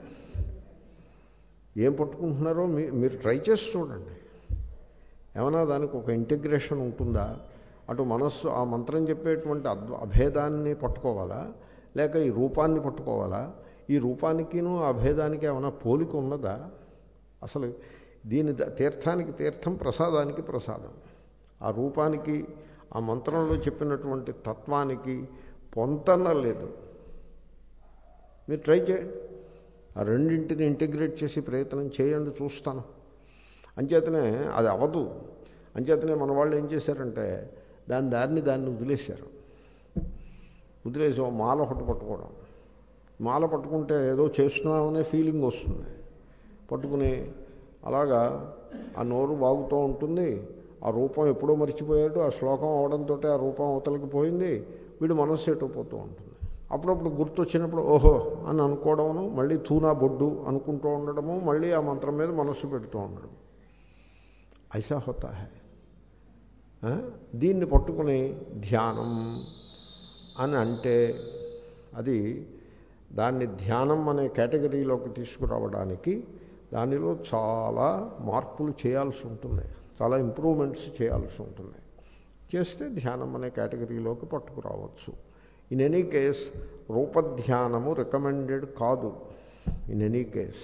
ఏం పట్టుకుంటున్నారో మీ మీరు ట్రై చేసి చూడండి. ఏమైనా దానికి ఒక ఇంటిగ్రేషన్ ఉంటుందా? అటు మనస్సు ఆ మంత్రం చెప్పేటువంటి అద్వ అభేదాన్ని పట్టుకోవాలా, లేక ఈ రూపాన్ని పట్టుకోవాలా? ఈ రూపానికిను అభేదానికి ఏమైనా పోలిక ఉన్నదా? అసలు దీని తీర్థానికి తీర్థం, ప్రసాదానికి ప్రసాదం. ఆ రూపానికి ఆ మంత్రంలో చెప్పినటువంటి తత్వానికి పొంతన లేదు. మీరు ట్రై చేయండి, ఆ రెండింటిని ఇంటిగ్రేట్ చేసి ప్రయత్నం చేయండి, చూస్తాను. అంచేతనే అది అవదు. అంచేతనే మన వాళ్ళు ఏం చేశారంటే దాని దారిని దాన్ని వదిలేశారు. వదిలేసి ఓ మాల ఒకటి పట్టుకోవడం. మాల పట్టుకుంటే ఏదో చేస్తున్నామనే ఫీలింగ్ వస్తుంది. పట్టుకుని అలాగా ఆ నోరు బాగుతూ ఉంటుంది. ఆ రూపం ఎప్పుడో మర్చిపోయాడు. ఆ శ్లోకం అవడంతో ఆ రూపం అవతలకి పోయింది. వీడు మనస్సు ఎటుపోతూ ఉంటుంది. అప్పుడప్పుడు గుర్తొచ్చినప్పుడు ఓహో అని అనుకోవడము, మళ్ళీ తూనా బొడ్డు అనుకుంటూ ఉండడము, మళ్ళీ ఆ మంత్రం మీద మనస్సు పెడుతూ ఉండడం. ఐసా హోతా హై. దీన్ని పట్టుకుని ధ్యానం అని అంటే అది దాన్ని ధ్యానం అనే కేటగిరీలోకి తీసుకురావడానికి దానిలో చాలా మార్పులు చేయాల్సి ఉంటుంది, చాలా ఇంప్రూవ్మెంట్స్ చేయాల్సి ఉంటుంది. చేస్తే ధ్యానం అనే కేటగిరీలోకి పట్టుకురావచ్చు. ఇన్ ఎనీ కేస్ రూపధ్యానము రికమెండెడ్ కాదు. ఇన్ ఎనీ కేస్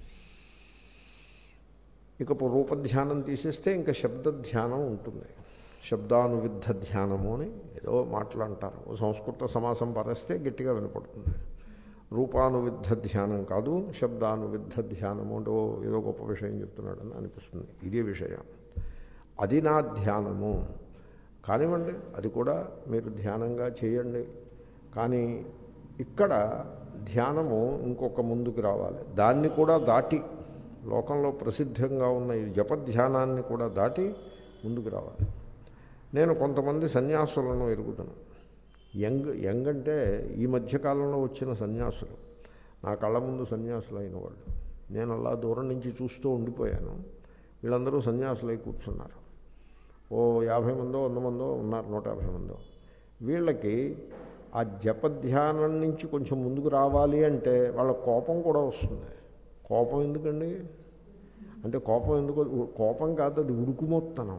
ఇక రూపధ్యానం తీసేస్తే ఇంకా శబ్దధ్యానం ఉంటుంది. శబ్దానువిద్ధ ధ్యానము అని ఏదో మాట్లాంటారు. సంస్కృత సమాసం పరేస్తే గట్టిగా వినపడుతుంది. రూపానువిద్ధ ధ్యానం కాదు, శబ్దానువిద్ధ ధ్యానము అంటే ఏదో గొప్ప విషయం చెప్తున్నాడని అనిపిస్తుంది. ఇదే విషయం. అది నా ధ్యానము కానివ్వండి, అది కూడా మీరు ధ్యానంగా చేయండి. కానీ ఇక్కడ ధ్యానము ఇంకొక ముందుకు రావాలి. దాన్ని కూడా దాటి, లోకంలో ప్రసిద్ధంగా ఉన్న ఈ జపధ్యానాన్ని కూడా దాటి ముందుకు రావాలి. నేను కొంతమంది సన్యాసులను ఎరుగుతాను. యంగ్ యంగ్ అంటే ఈ మధ్యకాలంలో వచ్చిన సన్యాసులు, నా కళ్ళ ముందు సన్యాసులు అయిన వాళ్ళు. నేను అలా దూరం నుంచి చూస్తూ ఉండిపోయాను. వీళ్ళందరూ సన్యాసులై కూర్చున్నారు. ఓ యాభై మందో వంద మందో ఉన్నారు, నూట యాభై మందో. వీళ్ళకి ఆ జపధ్యానం నుంచి కొంచెం ముందుకు రావాలి అంటే వాళ్ళ కోపం కూడా వస్తుంది. కోపం ఎందుకండి అంటే కోపం ఎందుకు? కోపం కాదు, అది ఉడుకుమొత్తనం.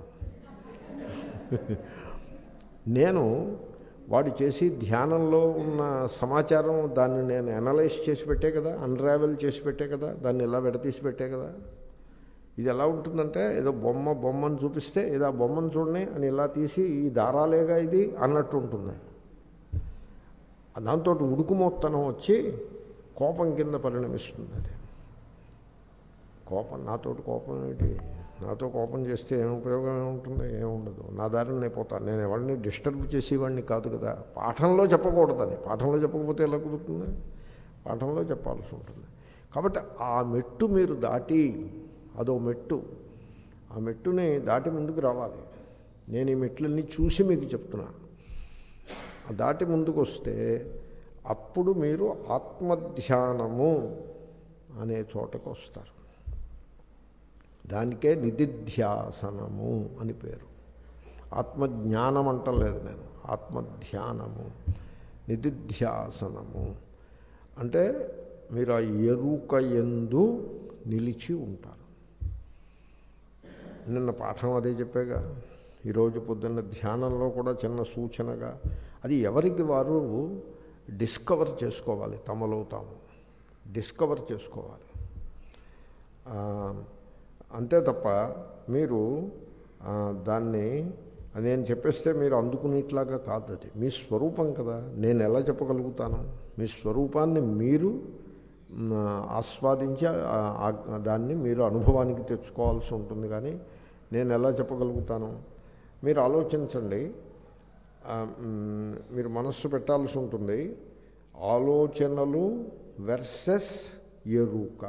నేను వాడు చేసి ధ్యానంలో ఉన్న సమాచారం దాన్ని నేను అనలైజ్ చేసి పెట్టే కదా, అన్రావెల్ చేసి పెట్టే కదా, దాన్ని ఇలా విడతీసి పెట్టే కదా. ఇది ఎలా ఉంటుందంటే ఏదో బొమ్మ బొమ్మను చూపిస్తే ఏదో ఆ బొమ్మను చూడని అని ఇలా తీసి ఈ దారాలేగా ఇది అన్నట్టు ఉంటుంది. దాంతో ఉడుకుమొత్తనం వచ్చి కోపం కింద పరిణమిస్తుంది. అది కోపం. నాతో కోపం ఏంటి? నాతో కోపం చేస్తే ఏం ఉపయోగం ఏముంటుంది? ఏముండదు. నా దారిని నేను పోతాను. నేను ఎవరిని డిస్టర్బ్ చేసేవాడిని కాదు కదా. పాఠంలో చెప్పకూడదని. పాఠంలో చెప్పకపోతే ఎలా కుదురుతుంది? పాఠంలో చెప్పాల్సి ఉంటుంది. కాబట్టి ఆ మెట్టు మీరు దాటి, అదో మెట్టు, ఆ మెట్టుని దాటి ముందుకు రావాలి. నేను ఈ మెట్లన్నీ చూసి మీకు చెప్తున్నా. దాటి ముందుకు వస్తే అప్పుడు మీరు ఆత్మధ్యానము అనే చోటకు వస్తారు. దానికే నిధిధ్యాసనము అని పేరు. ఆత్మజ్ఞానం అంటలేదు నేను, ఆత్మధ్యానము, నిధిధ్యాసనము అంటే మీరు ఆ ఎరుక యందు నిలిచి ఉంటారు. నిన్న పాఠం అదే చెప్పాగా. ఈరోజు పొద్దున్న ధ్యానంలో కూడా చిన్న సూచనగా అది ఎవరికి వారు డిస్కవర్ చేసుకోవాలి, తమలో తాము డిస్కవర్ చేసుకోవాలి. అంతే తప్ప మీరు దాన్ని నేను చెప్పేస్తే మీరు అందుకునేట్లాగా కాదు. అది మీ స్వరూపం కదా. నేను ఎలా చెప్పగలుగుతాను? మీ స్వరూపాన్ని మీరు ఆస్వాదించి దాన్ని మీరు అనుభవానికి తెచ్చుకోవాల్సి ఉంటుంది. కానీ నేను ఎలా చెప్పగలుగుతాను? మీరు ఆలోచించండి. మీరు మనస్సు పెట్టాల్సి ఉంటుంది. ఆలోచనలు వెర్సెస్ ఎరుక,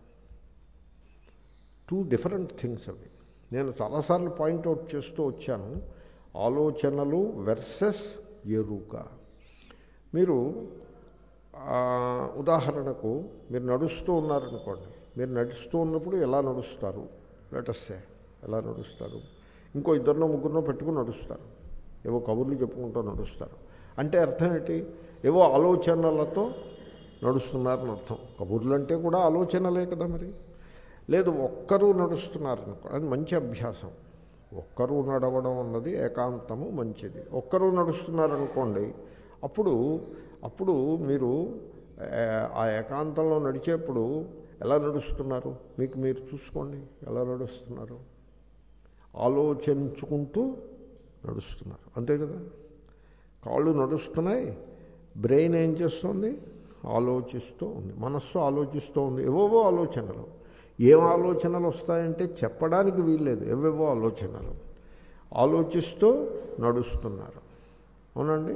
టూ డిఫరెంట్ థింగ్స్ అవి. నేను చాలాసార్లు పాయింట్అవుట్ చేస్తూ వచ్చాను. ఆలోచనలు వెర్సెస్ ఎరుక. మీరు ఉదాహరణకు మీరు నడుస్తూ ఉన్నారనుకోండి, మీరు నడుస్తూ ఉన్నప్పుడు ఎలా నడుస్తారు, లెటస్సే ఎలా నడుస్తారు, ఇంకో ఇద్దరినో ముగ్గురినో పెట్టుకుని నడుస్తారు, ఏవో కబుర్లు చెప్పుకుంటూ నడుస్తారు. అంటే అర్థం ఏంటి? ఏవో ఆలోచనలతో నడుస్తున్నారని అర్థం. కబుర్లు అంటే కూడా ఆలోచనలే కదా. మరి లేదు ఒక్కరూ నడుస్తున్నారనుకో, అది మంచి అభ్యాసం. ఒక్కరూ నడవడం అన్నది ఏకాంతము మంచిది. ఒక్కరూ నడుస్తున్నారనుకోండి, అప్పుడు అప్పుడు మీరు ఆ ఏకాంతంలో నడిచేప్పుడు ఎలా నడుస్తున్నారు మీకు మీరు చూసుకోండి. ఎలా నడుస్తున్నారు? ఆలోచించుకుంటూ నడుస్తున్నారు, అంతే కదా. కాళ్ళు నడుస్తున్నాయి, బ్రెయిన్ ఏం చేస్తుంది? ఆలోచిస్తూ ఉంది, మనస్సు ఆలోచిస్తూ ఉంది. ఏవేవో ఆలోచనలు. ఏం ఆలోచనలు వస్తాయంటే చెప్పడానికి వీల్లేదు. ఏవేవో ఆలోచనలు ఆలోచిస్తూ నడుస్తున్నారు. అవునండి.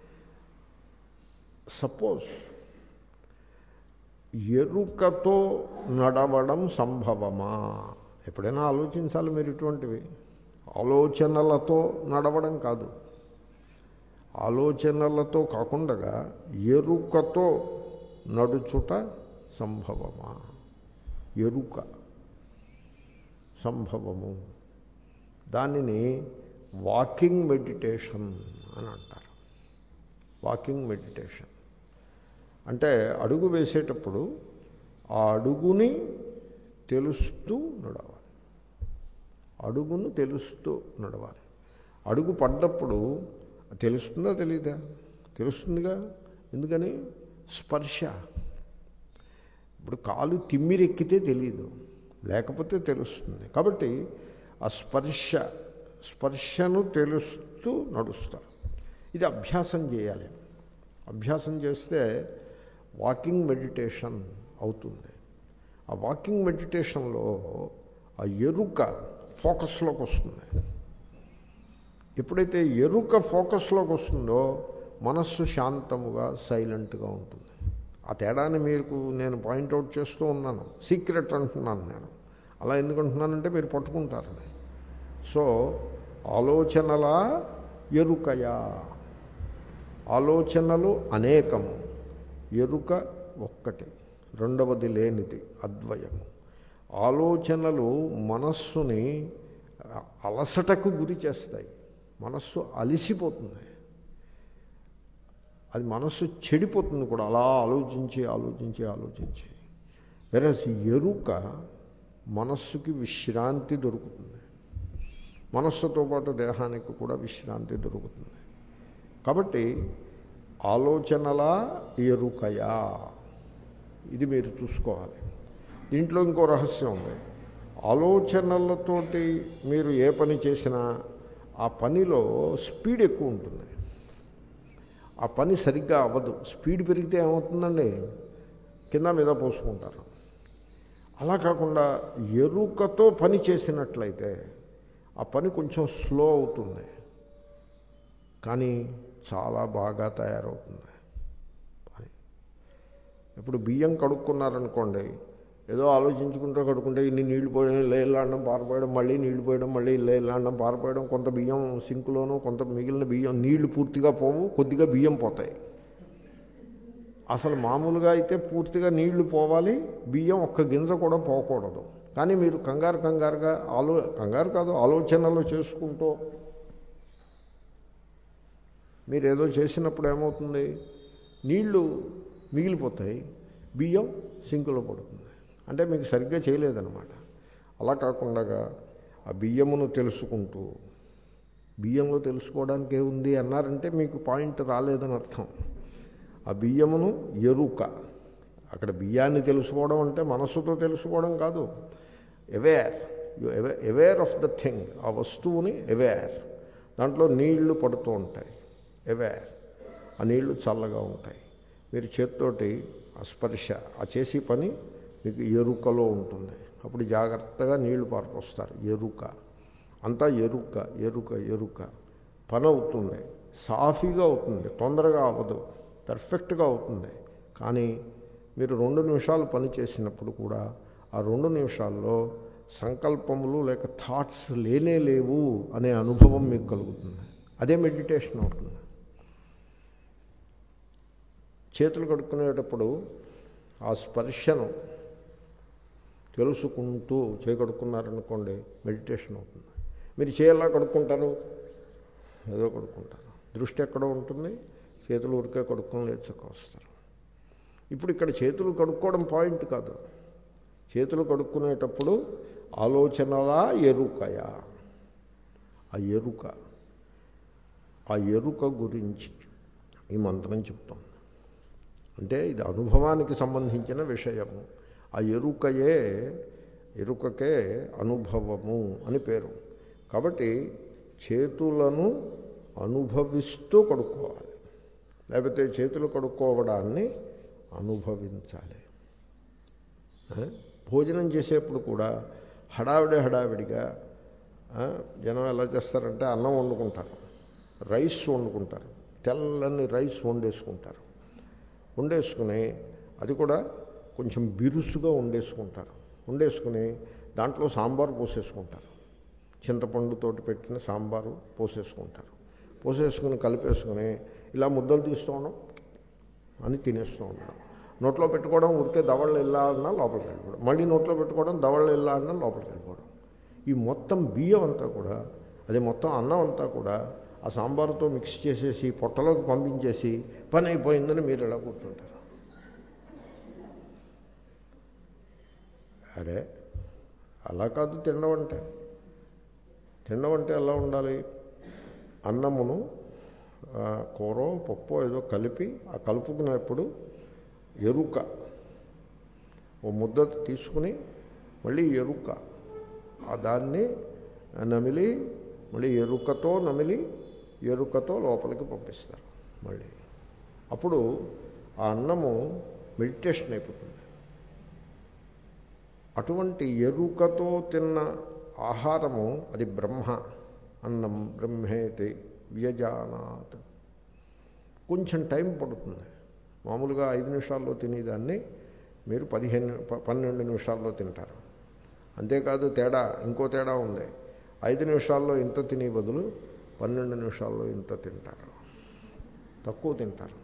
సపోజ్ ఎరుకతో నడవడం సంభవమా? ఎప్పుడైనా ఆలోచించాలి మీరు ఇటువంటివి. ఆలోచనలతో నడవడం కాదు, ఆలోచనలతో కాకుండా ఎరుకతో నడుచుట సంభవమా? ఎరుక సంభవము. దానిని వాకింగ్ మెడిటేషన్ అని అంటారు. వాకింగ్ మెడిటేషన్ అంటే అడుగు వేసేటప్పుడు ఆ అడుగుని తెలుస్తూ నడవాలి. అడుగును తెలుస్తూ నడవాలి. అడుగు పడ్డప్పుడు తెలుస్తుందా తెలీదా? తెలుస్తుందిగా. ఎందుకని? స్పర్శ. ఇప్పుడు కాలు తిమ్మిరెక్కితే తెలీదు, లేకపోతే తెలుస్తుంది. కాబట్టి ఆ స్పర్శ స్పర్శను తెలుస్తూ నడుస్తారు. ఇది అభ్యాసం చేయాలి. అభ్యాసం చేస్తే వాకింగ్ మెడిటేషన్ అవుతుంది. ఆ వాకింగ్ మెడిటేషన్లో ఆ ఎరుక ఫోకస్లోకి వస్తుంది. ఎప్పుడైతే ఎరుక ఫోకస్లోకి వస్తుందో మనస్సు శాంతముగా సైలెంట్గా ఉంటుంది. ఆ తేడాన్ని మీకు నేను పాయింట్అవుట్ చేస్తూ ఉన్నాను. సీక్రెట్ అంటున్నాను నేను. అలా ఎందుకు అంటున్నానంటే మీరు పట్టుకుంటారని. సో ఆలోచనల ఎరుకయా? ఆలోచనలు అనేకము, ఎరుక ఒక్కటి, రెండవది లేనిది, అద్వయము. ఆలోచనలు మనస్సుని అలసటకు గురి చేస్తాయి. మనస్సు అలిసిపోతుంది, అది మనస్సు చెడిపోతుంది కూడా అలా ఆలోచించి ఆలోచించి ఆలోచించి. వెరస్ ఎరుక మనస్సుకి విశ్రాంతి దొరుకుతుంది, మనస్సుతో పాటు దేహానికి కూడా విశ్రాంతి దొరుకుతుంది. కాబట్టి ఆలోచనల ఎరుకయా, ఇది మీరు చూసుకోవాలి. దీంట్లో ఇంకో రహస్యం ఉంది. ఆలోచనలతోటి మీరు ఏ పని చేసినా ఆ పనిలో స్పీడ్ ఎక్కువ ఉంటుంది, ఆ పని సరిగ్గా అవ్వదు. స్పీడ్ పెరిగితే ఏమవుతుందండి? కింద మీద పోసుకుంటారు. అలా కాకుండా ఎరుకతో పని చేసినట్లయితే ఆ పని కొంచెం స్లో అవుతుంది, కానీ చాలా బాగా తయారవుతుంది పని. ఇప్పుడు బియ్యం కడుక్కున్నారనుకోండి, ఏదో ఆలోచించుకుంటూ కడుక్కుంటే ఇన్ని నీళ్లు పోయడం, ఇల్లు ఇల్లాడడం, పారిపోయడం, మళ్ళీ నీళ్లు పోయడం, మళ్ళీ ఇల్లు ఇల్లాడడం, పారిపోయడం, కొంత బియ్యం సింకులోనూ, కొంత మిగిలిన బియ్యం, నీళ్లు పూర్తిగా పోవు, కొద్దిగా బియ్యం పోతాయి. అసలు మామూలుగా అయితే పూర్తిగా నీళ్లు పోవాలి, బియ్యం ఒక్క గింజ కూడా పోకూడదు. కానీ మీరు కంగారు కంగారుగా ఆలో కంగారు కాదు ఆలోచనలు చేసుకుంటూ మీరు ఏదో చేసినప్పుడు ఏమవుతుంది? నీళ్లు మిగిలిపోతాయి, బియ్యం సింకులో పడుతుంది. అంటే మీకు సరిగ్గా చేయలేదన్నమాట. అలా కాకుండా ఆ బియ్యమును తెలుసుకుంటూ, బియ్యంలో తెలుసుకోవడానికి ఏముంది అన్నారంటే మీకు పాయింట్ రాలేదని అర్థం. ఆ బియ్యమును ఎరుక, అక్కడ బియ్యాన్ని తెలుసుకోవడం అంటే మనస్సుతో తెలుసుకోవడం కాదు, aware, you aware of the thing. ఆ వస్తువుని అవేర్. దాంట్లో నీళ్లు పడుతూ ఉంటాయి, అవేర్. ఆ నీళ్లు చల్లగా ఉంటాయి. మీరు చేత్తోటి ఆ స్పర్శ, ఆ చేసి పని మీకు ఎరుకలో ఉంటుంది. అప్పుడు జాగ్రత్తగా నీళ్లు పారిపోస్తారు. ఎరుక అంతా ఎరుక ఎరుక ఎరుక పని అవుతుంది, సాఫీగా అవుతుంది, తొందరగా అవ్వదు, పర్ఫెక్ట్గా అవుతుంది. కానీ మీరు రెండు నిమిషాలు పని చేసినప్పుడు కూడా ఆ రెండు నిమిషాల్లో సంకల్పములు లేక థాట్స్ లేనే లేవు అనే అనుభవం మీకు కలుగుతుంది. అదే మెడిటేషన్ అవుతుంది. చేతులు కడుక్కునేటప్పుడు ఆ స్పర్శను తెలుసుకుంటూ చేయి కడుక్కున్నారనుకోండి, మెడిటేషన్ అవుతుంది. మీరు చేయాలా కడుక్కుంటారు, ఏదో కడుక్కుంటారు, దృష్టి ఎక్కడో ఉంటుంది, చేతులు ఊరికే కడుక్కొని లేచక వస్తారు. ఇప్పుడు ఇక్కడ చేతులు కడుక్కోవడం పాయింట్ కాదు. చేతులు కడుక్కునేటప్పుడు ఆలోచనలా ఎరుకయా, ఆ ఎరుక ఆ ఎరుక గురించి ఈ మంత్రం చెప్తోంది. అంటే ఇది అనుభవానికి సంబంధించిన విషయము. ఆ ఎరుకయే ఎరుకకే అనుభవము అని పేరు. కాబట్టి చేతులను అనుభవిస్తూ కడుక్కోవాలి, లేకపోతే చేతులు కడుక్కోవడాన్ని అనుభవించాలి. భోజనం చేసేప్పుడు కూడా హడావిడి హడావిడిగా జనం ఎలా చేస్తారంటే అన్నం వండుకుంటారు, రైస్ వండుకుంటారు, తెల్లని రైస్ వండేసుకుంటారు. వండేసుకుని అది కూడా కొంచెం బిరుసుగా వండేసుకుంటారు. వండేసుకుని దాంట్లో సాంబారు పోసేసుకుంటారు, చింతపండుతోటి పెట్టిన సాంబారు పోసేసుకుంటారు. పోసేసుకుని కలిపేసుకుని ఇలా ముద్దలు తీస్తూ ఉండడం అని తినేస్తూ ఉండడం. నోట్లో పెట్టుకోవడం, ఉరికే దవళ్ళు వెళ్ళాలన్నా లోపలికి వెళ్ళిపోవడం, మళ్ళీ నోట్లో పెట్టుకోవడం, దవళ్ళు వెళ్ళాలన్నా లోపలికి వెళ్ళిపోవడం. ఈ మొత్తం బియ్యం అంతా కూడా, అది మొత్తం అన్నం అంతా కూడా ఆ సాంబారుతో మిక్స్ చేసేసి పొట్టలోకి పంపించేసి పని అయిపోయిందని మీరు ఇలా కూర్చుంటారు. అరే అలా కాదు తినడం అంటే. తినడం అంటే ఎలా ఉండాలి? అన్నమును కూరో పప్పు ఏదో కలిపి ఆ కలుపుకునేప్పుడు ఎరుక ఓ ముద్ద తీసుకుని మళ్ళీ ఎరుక ఆ దాన్ని నమిలి మళ్ళీ ఎరుకతో నమిలి ఎరుకతో లోపలికి పంపిస్తారు. మళ్ళీ అప్పుడు ఆ అన్నము మెడిటేషన్ అయిపోతుంది. అటువంటి ఎరుకతో తిన్న ఆహారము అది బ్రహ్మ. అన్నం బ్రహ్మేతి వ్యజానాత్. కొంచెం టైం పడుతుంది. మామూలుగా ఐదు నిమిషాల్లో తినేదాన్ని మీరు పదిహేను పన్నెండు నిమిషాల్లో తింటారు. అంతేకాదు తేడా ఇంకో తేడా ఉంది. ఐదు నిమిషాల్లో ఇంత తినే బదులు పన్నెండు నిమిషాల్లో ఇంత తింటారు, తక్కువ తింటారు.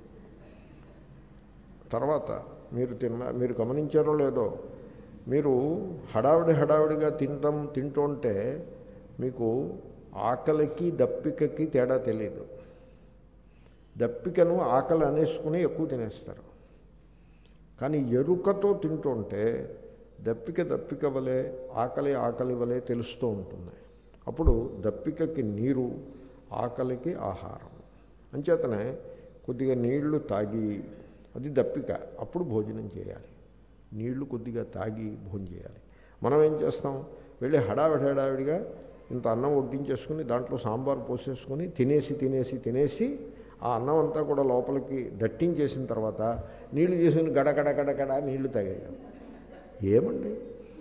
తర్వాత మీరు తిన్న మీరు గమనించారో లేదో, మీరు హడావిడి హడావిడిగా తింటాం తింటుంటే మీకు ఆకలికి దప్పికకి తేడా తెలియదు. దప్పికను ఆకలి అనేసుకుని ఎక్కువ తినేస్తారు. కానీ ఎరుకతో తింటుంటే దప్పిక దప్పిక వలె, ఆకలి ఆకలి వలె తెలుస్తూ ఉంటుంది. అప్పుడు దప్పికకి నీరు, ఆకలికి ఆహారం. అంచేతనే కొద్దిగా నీళ్లు తాగి, అది దప్పిక, అప్పుడు భోజనం చేయాలి. నీళ్లు కొద్దిగా తాగి భోజనం చేయాలి. మనం ఏం చేస్తాం? వెళ్ళి హడావిడి హడావిడిగా ఇంత అన్నం వడ్డించేసుకుని దాంట్లో సాంబారు పోసేసుకుని తినేసి తినేసి తినేసి ఆ అన్నం అంతా కూడా లోపలికి దట్టించేసిన తర్వాత నీళ్లు చేసుకుని గడగడ గడగడ నీళ్లు తాగేయడం. ఏమండి?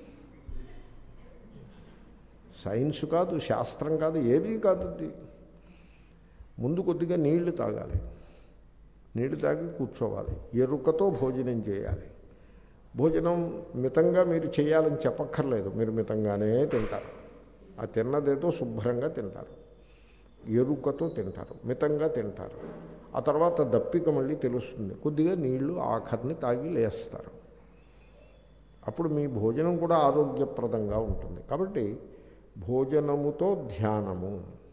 సైన్స్ కాదు, శాస్త్రం కాదు, ఏమీ కాదు. అది ముందు కొద్దిగా నీళ్లు తాగాలి, నీళ్లు తాగి కూర్చోవాలి, ఎరుకతో భోజనం చేయాలి. భోజనం మితంగా మీరు చేయాలని చెప్పక్కర్లేదు, మీరు మితంగానే తింటారు. ఆ తిన్నదేదో శుభ్రంగా తింటారు, ఎరుకతో తింటారు, మితంగా తింటారు. ఆ తర్వాత దప్పిక మళ్ళీ తెలుస్తుంది, కొద్దిగా నీళ్లు ఆఖరిని తాగి లేస్తారు. అప్పుడు మీ భోజనం కూడా ఆరోగ్యప్రదంగా ఉంటుంది. కాబట్టి భోజనముతో ధ్యానము,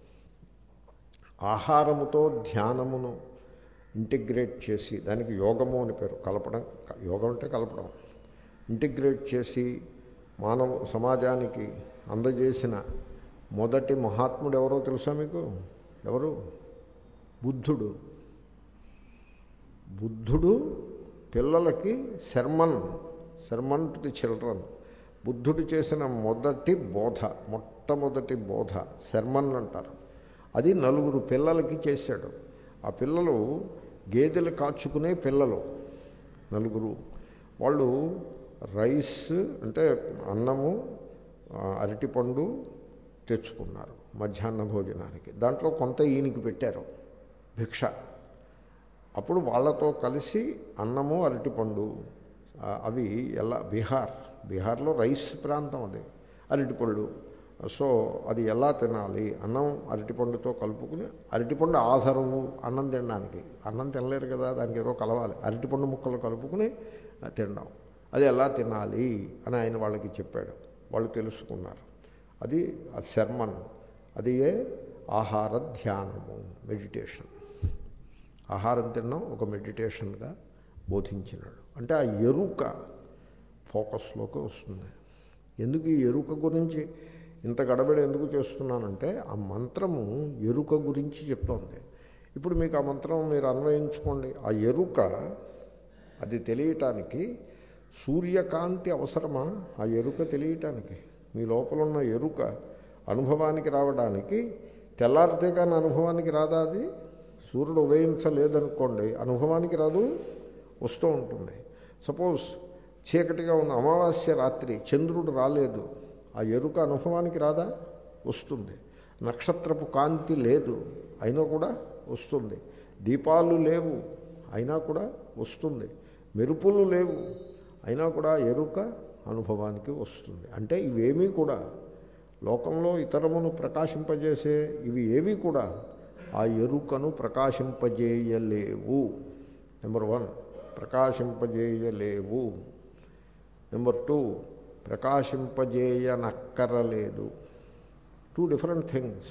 ఆహారముతో ధ్యానమును ఇంటిగ్రేట్ చేసి, దానికి యోగము అని పేరు, కలపడం. యోగం అంటే కలపడం. ఇంటిగ్రేట్ చేసి మానవ సమాజానికి అందజేసిన మొదటి మహాత్ముడు ఎవరో తెలుసా మీకు? ఎవరు? బుద్ధుడు. బుద్ధుడు పిల్లలకి sermon sermon to the children. బుద్ధుడు చేసిన మొదటి బోధ, మొట్టమొదటి బోధ శర్మన్ అంటారు. అది నలుగురు పిల్లలకి చేశాడు. ఆ పిల్లలు గేదెలు కాచుకునే పిల్లలు నలుగురు. వాళ్ళు రైస్ అంటే అన్నము, అరటిపండు తెచ్చుకున్నారు మధ్యాహ్న భోజనానికి. దాంట్లో కొంత ఈయనకి పెట్టారు భిక్ష. అప్పుడు వాళ్ళతో కలిసి అన్నము అరటిపండు, అవి ఎలా బీహార్ బీహార్లో రైస్ ప్రాంతం అది, అరటిపళ్ళు. సో అది ఎలా తినాలి? అన్నం అరటిపండుతో కలుపుకుని, అరటిపండు ఆధారము అన్నం తినడానికి. అన్నం తినలేరు కదా, దానికి ఏదో కలవాలి. అరటిపండు ముక్కలు కలుపుకుని తినడం. అది ఎలా తినాలి అని ఆయన వాళ్ళకి చెప్పాడు. వాళ్ళు తెలుసుకున్నారు. అది ఆ శర్మన్, అది ఏ ఆహార ధ్యానము, మెడిటేషన్. ఆహారం తినడం ఒక మెడిటేషన్గా బోధించినాడు. అంటే ఆ ఎరుక ఫోకస్లోకి వస్తుంది. ఎందుకు ఈ ఎరుక గురించి ఇంత గడబడి ఎందుకు చేస్తున్నానంటే ఆ మంత్రము ఎరుక గురించి చెప్తోంది. ఇప్పుడు మీకు ఆ మంత్రం మీరు అన్వయించుకోండి. ఆ ఎరుక అది తెలియటానికి సూర్యకాంతి అవసరమా? ఆ ఎరుక తెలియటానికి మీ లోపల ఉన్న ఎరుక అనుభవానికి రావడానికి తెల్లారితే కానీ అనుభవానికి రాదా? అది సూర్యుడు ఉదయించలేదనుకోండి, అనుభవానికి రాదు, వస్తూ ఉంటుంది. సపోజ్ చీకటిగా ఉన్న అమావాస్య రాత్రి చంద్రుడు రాలేదు, ఆ ఎరుక అనుభవానికి రాదా? వస్తుంది. నక్షత్రపు కాంతి లేదు, అయినా కూడా వస్తుంది. దీపాలు లేవు, అయినా కూడా వస్తుంది. మెరుపులు లేవు, అయినా కూడా ఎరుక అనుభవానికి వస్తుంది. అంటే ఇవేమీ కూడా లోకంలో ఇతరమును ప్రకాశింపజేసే ఇవి ఏవి కూడా ఆ ఎరుకను ప్రకాశింపజేయలేవు. నెంబర్ వన్, ప్రకాశింపజేయలేవు. నెంబర్ టూ, ప్రకాశింపజేయనక్కరలేదు. Two different things.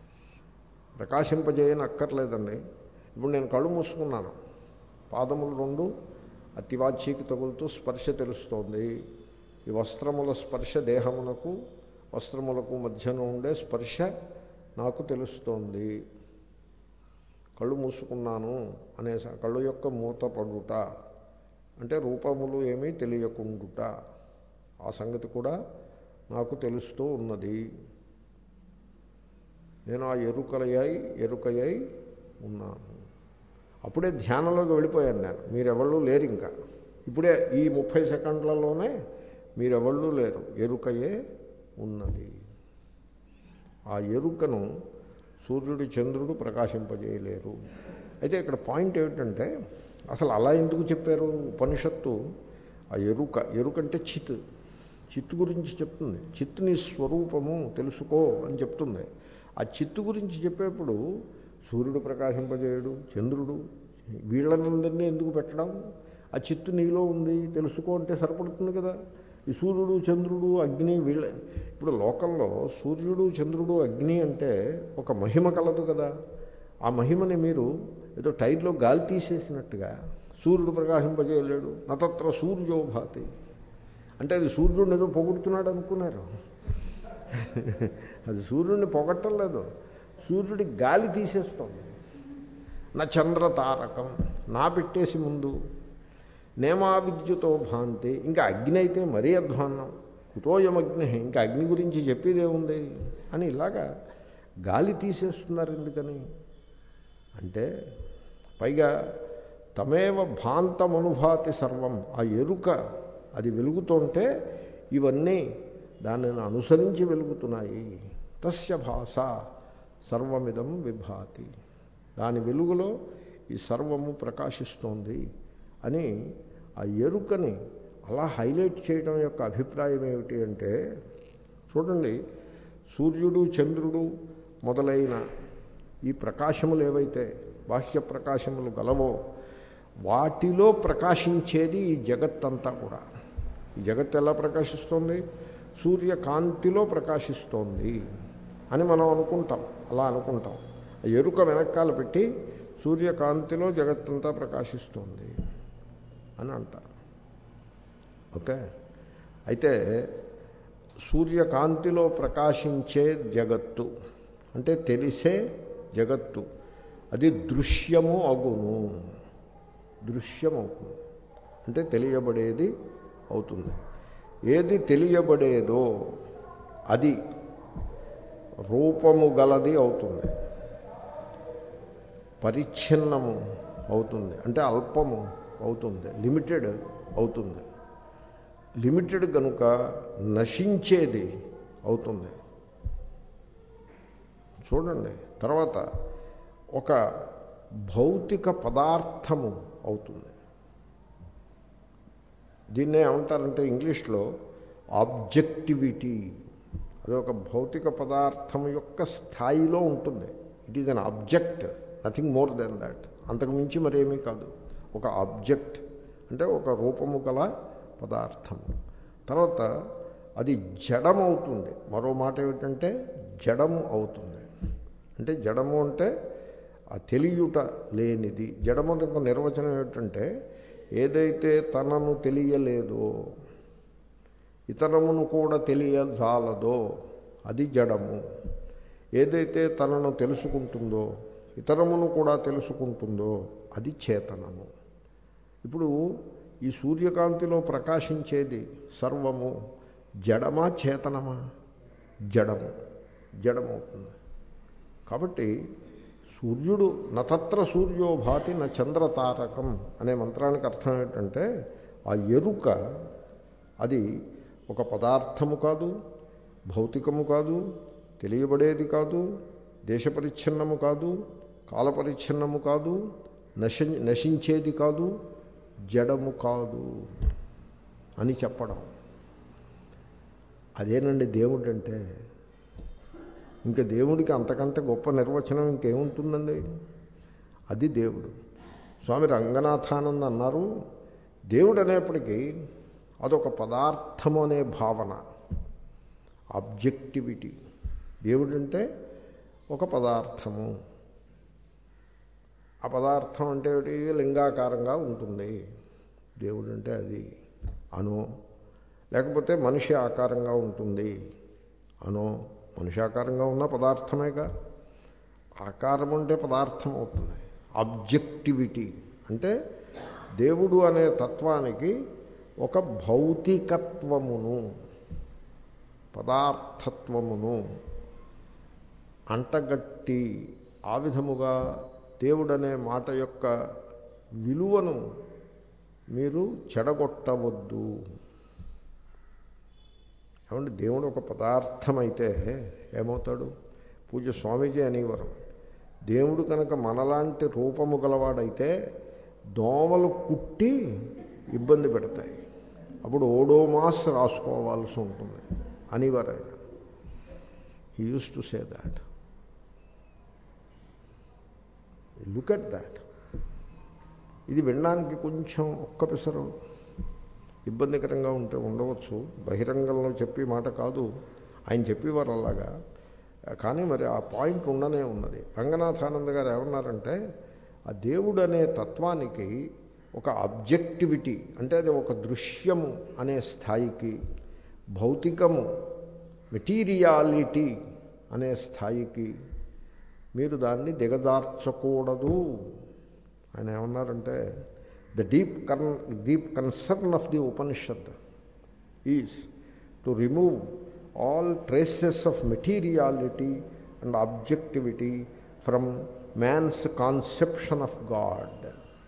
ప్రకాశింపజేయనక్కర్లేదండి. ఇప్పుడు నేను కళ్ళు మూసుకున్నాను, పాదములు రెండు అతివాచీకి తగులుతూ స్పర్శ తెలుస్తోంది. ఈ వస్త్రముల స్పర్శ దేహమునకు వస్త్రములకు మధ్యన ఉండే స్పర్శ నాకు తెలుస్తోంది. కళ్ళు మూసుకున్నాను అనే కళ్ళు యొక్క మూత పడుట అంటే రూపములు ఏమీ తెలియకుండుట, ఆ సంగతి కూడా నాకు తెలుస్తూ ఉన్నది. నేను ఆ ఎరుకలయ్యాయి ఎరుకయ్యాయి ఉన్నాను. అప్పుడే ధ్యానంలోకి వెళ్ళిపోయాను నేను. మీరెవళ్ళు లేరు ఇంకా. ఇప్పుడే ఈ ముప్పై సెకండ్లలోనే మీరెవళ్ళు లేరు, ఎరుకయే ఉన్నది. ఆ ఎరుకను సూర్యుడు చంద్రుడు ప్రకాశింపజేయలేరు. అయితే ఇక్కడ పాయింట్ ఏమిటంటే అసలు అలా ఎందుకు చెప్పారు ఉపనిషత్తు? ఆ ఎరుక, ఎరుకంటే చిత్, చిత్తు గురించి చెప్తుంది. చిత్తు నీ స్వరూపము తెలుసుకో అని చెప్తుంది. ఆ చిత్తు గురించి చెప్పేప్పుడు సూర్యుడు ప్రకాశింపజేయడు, చంద్రుడు, వీళ్ళనందరినీ ఎందుకు పెట్టడం? ఆ చిత్తు నీలో ఉంది తెలుసుకో అంటే సరిపడుతుంది కదా. ఈ సూర్యుడు చంద్రుడు అగ్ని వీళ్ళ ఇప్పుడు లోకంలో సూర్యుడు చంద్రుడు అగ్ని అంటే ఒక మహిమ కలదు కదా. ఆ మహిమని మీరు ఏదో టైర్లో గాలి తీసేసినట్టుగా సూర్యుడు ప్రకాశింపజేయలేడు, నతత్ర సూర్యోభాతి అంటే అది సూర్యుడిని ఏదో పొగుడుతున్నాడు అనుకున్నారు. అది సూర్యుడిని పొగట్టం లేదు, సూర్యుడి గాలి తీసేస్తోంది. నా చంద్ర తారకం నా పెట్టేసి ముందు నేమా విద్యుతో భాంతి, ఇంకా అగ్ని అయితే మరీ అధ్వాన్నం, కుతోయమగ్ని, ఇంకా అగ్ని గురించి చెప్పేదేముంది అని ఇలాగా గాలి తీసేస్తున్నారు. ఎందుకని అంటే పైగా తమేవ భాంతమనుభాతి సర్వం, ఆ ఎరుక అది వెలుగుతుంటే ఇవన్నీ దానిని అనుసరించి వెలుగుతున్నాయి. తస్య భాష సర్వమిదం విభాతి, దాని వెలుగులో ఈ సర్వము ప్రకాశిస్తోంది అని ఆ ఎరుకని అలా హైలైట్ చేయడం యొక్క అభిప్రాయం ఏమిటి అంటే, చూడండి, సూర్యుడు చంద్రుడు మొదలైన ఈ ప్రకాశములు ఏవైతే బాహ్య ప్రకాశములు గలవో వాటిలో ప్రకాశించేది ఈ జగత్తంతా కూడా. ఈ జగత్తు ఎలా ప్రకాశిస్తోంది? సూర్యకాంతిలో ప్రకాశిస్తోంది అని మనం అనుకుంటాం. అలా అనుకుంటాం. ఆ ఎరుక వెనకాల పెట్టి సూర్యకాంతిలో జగత్తంతా ప్రకాశిస్తోంది అని అంటారు. ఓకే, అయితే సూర్యకాంతిలో ప్రకాశించే జగత్తు అంటే తెలిసే జగత్తు అది దృశ్యము అగును. దృశ్యమవుతుంది అంటే తెలియబడేది అవుతుంది. ఏది తెలియబడేదో అది రూపము గలది అవుతుంది, పరిచ్ఛిన్నము అవుతుంది అంటే అల్పము అవుతుంది, లిమిటెడ్ అవుతుంది. లిమిటెడ్ కనుక నశించేది అవుతుంది. చూడండి, తర్వాత ఒక భౌతిక పదార్థము అవుతుంది. దీన్నే ఏమంటారంటే ఇంగ్లీష్లో ఆబ్జెక్టివిటీ. అది ఒక భౌతిక పదార్థం యొక్క స్థాయిలో ఉంటుంది. It is an object, nothing more than that. అంతకు మించి మరేమీ కాదు. ఒక ఆబ్జెక్ట్ అంటే ఒక రూపము గల పదార్థము. తర్వాత అది జడమవుతుంది. మరో మాట ఏమిటంటే జడము అవుతుంది. అంటే జడము అంటే ఆ తెలియుట లేనిది. జడము యొక్క నిర్వచనం ఏమిటంటే ఏదైతే తనను తెలియలేదో, ఇతరమును కూడా తెలియజాలదో అది జడము. ఏదైతే తనను తెలుసుకుంటుందో, ఇతరమును కూడా తెలుసుకుంటుందో అది చేతనము. ఇప్పుడు ఈ సూర్యకాంతిలో ప్రకాశించేది సర్వము జడమా చేతనమా? జడము. జడమవుతుంది. కాబట్టి సూర్యుడు నతత్ర సూర్యో భాతి న చంద్రతారకం అనే మంత్రానికి అర్థం ఏంటంటే ఆ ఎరుక అది ఒక పదార్థము కాదు, భౌతికము కాదు, తెలియబడేది కాదు, దేశపరిచ్ఛిన్నము కాదు, కాలపరిచ్ఛిన్నము కాదు, నశ నశించేది కాదు, జడము కాదు అని చెప్పడం. అదేనండి దేవుడు అంటే. ఇంకా దేవుడికి అంతకంటే గొప్ప నిర్వచనం ఇంకేముంటుందండి? అది దేవుడు. స్వామి రంగనాథానంద అన్నారు, దేవుడు అనేప్పటికీ అదొక పదార్థము అనే భావన, ఆబ్జెక్టివిటీ. దేవుడు అంటే ఒక పదార్థము. ఆ పదార్థం అంటే లింగాకారంగా ఉంటుంది. దేవుడు అంటే అది అను. లేకపోతే మనిషి ఆకారంగా ఉంటుంది అను. మనిషి ఆకారంగా ఉన్న పదార్థమేగా. ఆకారం అంటే పదార్థం అవుతుంది. ఆబ్జెక్టివిటీ అంటే దేవుడు అనే తత్వానికి ఒక భౌతికత్వమును, పదార్థత్వమును అంటగట్టి ఆ విధముగా దేవుడనే మాట యొక్క విలువను మీరు చెడగొట్టవద్దు. ఏమంటే దేవుడు ఒక పదార్థమైతే ఏమవుతాడు? పూజ స్వామీజీ అనేవారు, దేవుడు కనుక మనలాంటి రూపము గలవాడైతే దోమలు కుట్టి ఇబ్బంది పెడతాయి, అప్పుడు ఓడోమాస్ రాసుకోవాల్సి ఉంటుంది అనేవారు ఆయన. He used to say that. Look at that. ఇది వినడానికి కొంచెం ఒక్క పిసరు ఇబ్బందికరంగా ఉంటే ఉండవచ్చు, బహిరంగంలో చెప్పే మాట కాదు, ఆయన చెప్పేవారు అలాగా. కానీ మరి ఆ పాయింట్ ఉండనే ఉన్నది. రంగనాథానంద గారు ఏమన్నారంటే ఆ దేవుడు అనే తత్వానికి ఒక ఆబ్జెక్టివిటీ అంటే అది ఒక దృశ్యము అనే స్థాయికి, భౌతికము మెటీరియాలిటీ అనే స్థాయికి మీరు దాన్ని దిగజార్చకూడదు. ఆయన ఏమన్నారంటే the deep con deep concern of the Upanishad is to remove all traces of materiality and objectivity from man's conception of God.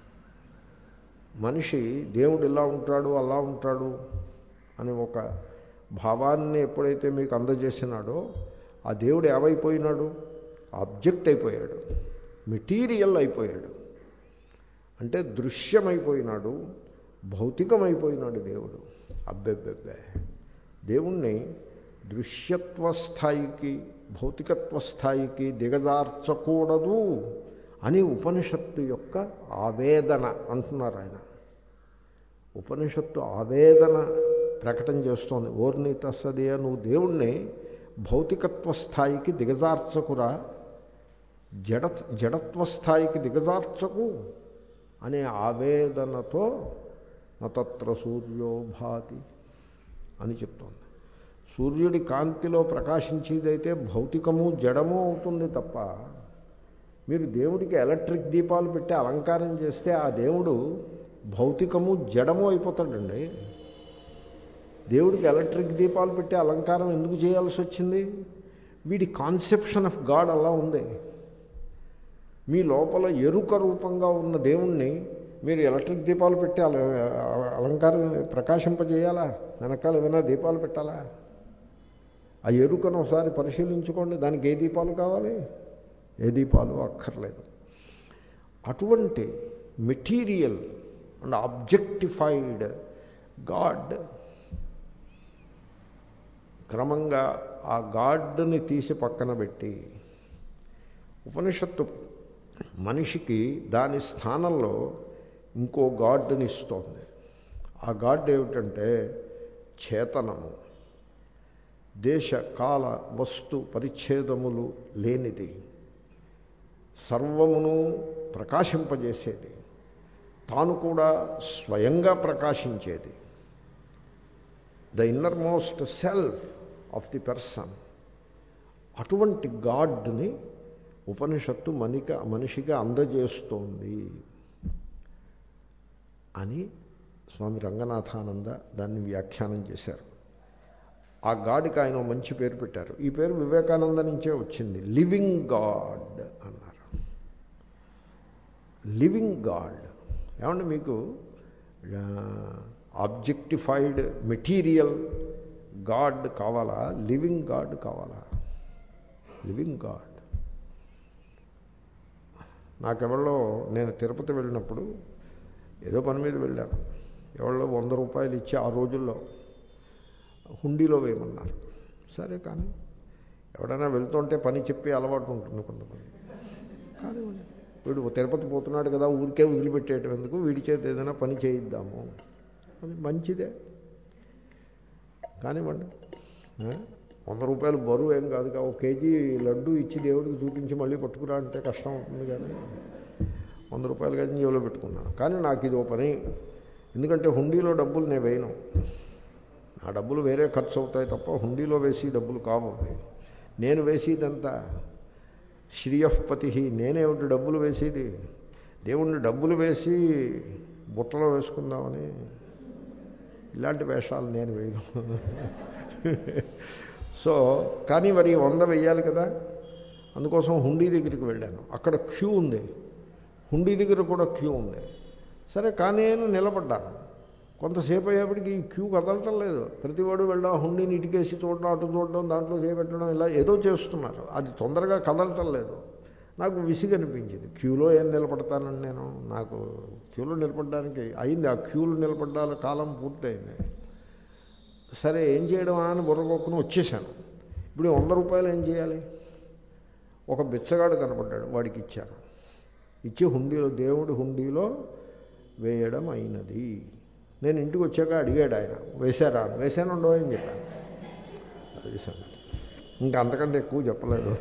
మనిషి దేవుడు ఇలా ఉంటాడు అలా ఉంటాడు అని ఒక భావాన్ని ఎప్పుడైతే మీకు అందజేసినాడో ఆ దేవుడు ఏమైపోయినాడు? ఆబ్జెక్ట్ అయిపోయాడు, మెటీరియల్ అయిపోయాడు. అంటే దృశ్యమైపోయినాడు, భౌతికమైపోయినాడు దేవుడు. అబ్బెబ్బెబ్బే, దేవుణ్ణి దృశ్యత్వ స్థాయికి, భౌతికత్వ స్థాయికి దిగజార్చకూడదు అని ఉపనిషత్తు యొక్క ఆవేదన అంటున్నారు ఆయన. ఉపనిషత్తు ఆవేదన ప్రకటన చేస్తోంది. ఓర్ని తస్సదియ, నువ్వు దేవుణ్ణి భౌతికత్వ స్థాయికి దిగజార్చకురా, జడ జడత్వ స్థాయికి దిగజార్చకు అనే ఆవేదనతో నతత్ర సూర్యో భాతి అని చెప్తోంది. సూర్యుడి కాంతిలో ప్రకాశించేదైతే భౌతికము జడము అవుతుంది తప్ప, మీరు దేవుడికి ఎలక్ట్రిక్ దీపాలు పెట్టి అలంకారం చేస్తే ఆ దేవుడు భౌతికము జడము అయిపోతాడండి. దేవుడికి ఎలక్ట్రిక్ దీపాలు పెట్టి అలంకారం ఎందుకు చేయాల్సి వచ్చింది? వీడి కాన్సెప్షన్ ఆఫ్ గాడ్ అలా ఉంది. మీ లోపల ఎరుక రూపంగా ఉన్న దేవుణ్ణి మీరు ఎలక్ట్రిక్ దీపాలు పెట్టి అల అలంకారం ప్రకాశింపజేయాలా? వెనకాల ఏమైనా దీపాలు పెట్టాలా? ఆ ఎరుకను ఒకసారి పరిశీలించుకోండి. దానికి ఏ దీపాలు కావాలి? ఏ దీపాలు అక్కర్లేదు. అటువంటి మెటీరియల్ అండ్ ఆబ్జెక్టిఫైడ్ గాడ్ క్రమంగా ఆ గాడ్ని తీసి పక్కన పెట్టి ఉపనిషత్తు మనిషికి దాని స్థానంలో ఇంకో గాడ్ని ఇస్తోంది. ఆ గాడ్ ఏమిటంటే చేతనము, దేశ కాల వస్తు పరిచ్ఛేదములు లేనిది, సర్వమును ప్రకాశింపజేసేది, తాను కూడా స్వయంగా ప్రకాశించేది. The innermost self of the person. అటువంటి గాడ్ని ఉపనిషత్తు మనిక మనిషిగా అందజేస్తోంది అని స్వామి రంగనాథానంద దాన్ని వ్యాఖ్యానం చేశారు. ఆ గాడ్కి ఆయన మంచి పేరు పెట్టారు. ఈ పేరు వివేకానంద నుంచే వచ్చింది, లివింగ్ గాడ్ అన్నారు. లివింగ్ గాడ్ ఏమంటే మీకు ఆబ్జెక్టిఫైడ్ మెటీరియల్ గాడ్ కావాలా, లివింగ్ గాడ్ కావాలా? Living God. నాకెవరిలో నేను తిరుపతి వెళ్ళినప్పుడు ఏదో పని మీద వెళ్ళాను, ఎవరిలో వంద రూపాయలు ఇచ్చి ఆ రోజుల్లో హుండీలో వేయమన్నారు. సరే కానీ ఎవడైనా వెళ్తుంటే పని చెప్పి అలవాటు ఉంటుంది కొంతమంది. కానీ వీడు తిరుపతి పోతున్నాడు కదా, ఊరికే వదిలిపెట్టేయటం ఎందుకు, వీడి చేత ఏదైనా పని చేయిద్దాము అది మంచిదే. కానివ్వండి, వంద రూపాయలు బరువు ఏం కాదుగా, ఒక కేజీ లడ్డు ఇచ్చి దేవుడికి చూపించి మళ్ళీ పట్టుకురా అంటే కష్టం అవుతుంది. కానీ వంద రూపాయలు కానీ జేబులో పెట్టుకున్నాను. కానీ నాకు ఇది ఓ పని, ఎందుకంటే హుండీలో డబ్బులు నేను వేయను, నా డబ్బులు వేరే ఖర్చు అవుతాయి తప్ప హుండీలో వేసి డబ్బులు కావు. నేను వేసేదంతా శ్రీయపతి, నేనేమిటి డబ్బులు వేసేది, దేవుణ్ణి డబ్బులు వేసి బుట్టలో వేసుకుందామని ఇలాంటి వేషాలు నేను వేయను. సో కానీ మరి వంద వెయ్యాలి కదా, అందుకోసం హుండీ దగ్గరికి వెళ్ళాను. అక్కడ క్యూ ఉంది, హుండీ దగ్గర కూడా క్యూ ఉంది. సరే కానీ నేను నిలబడ్డాను. కొంతసేపు అయ్యేప్పటికి ఈ క్యూ కదలటం లేదు. ప్రతివాడు వెళ్ళడం, హుండీని ఇటుకేసి చూడడం, అటు చూడడం, దాంట్లో చేపెట్టడం, ఇలా ఏదో చేస్తున్నారు. అది తొందరగా కదలటం లేదు. నాకు విసిగి అనిపించింది. క్యూలో ఏం నిలబడతానని నేను, నాకు క్యూలో నిలబడడానికి అయింది, ఆ క్యూలో నిలబడ్డాల కాలం పూర్తయింది. సరే ఏం చేయడం అని బుర్రకొక్కుని వచ్చేసాను. ఇప్పుడు వంద రూపాయలు ఏం చేయాలి? ఒక బిచ్చగాడు కనపడ్డాడు, వాడికి ఇచ్చాను. ఇచ్చి హుండీలో, దేవుడి హుండీలో వేయడం అయినది. నేను ఇంటికి వచ్చాక అడిగాడు ఆయన, వేశారా? వేశాను ఉండో అని చెప్పాను. అది సంగతి. ఇంకా అంతకంటే ఎక్కువ చెప్పలేదు.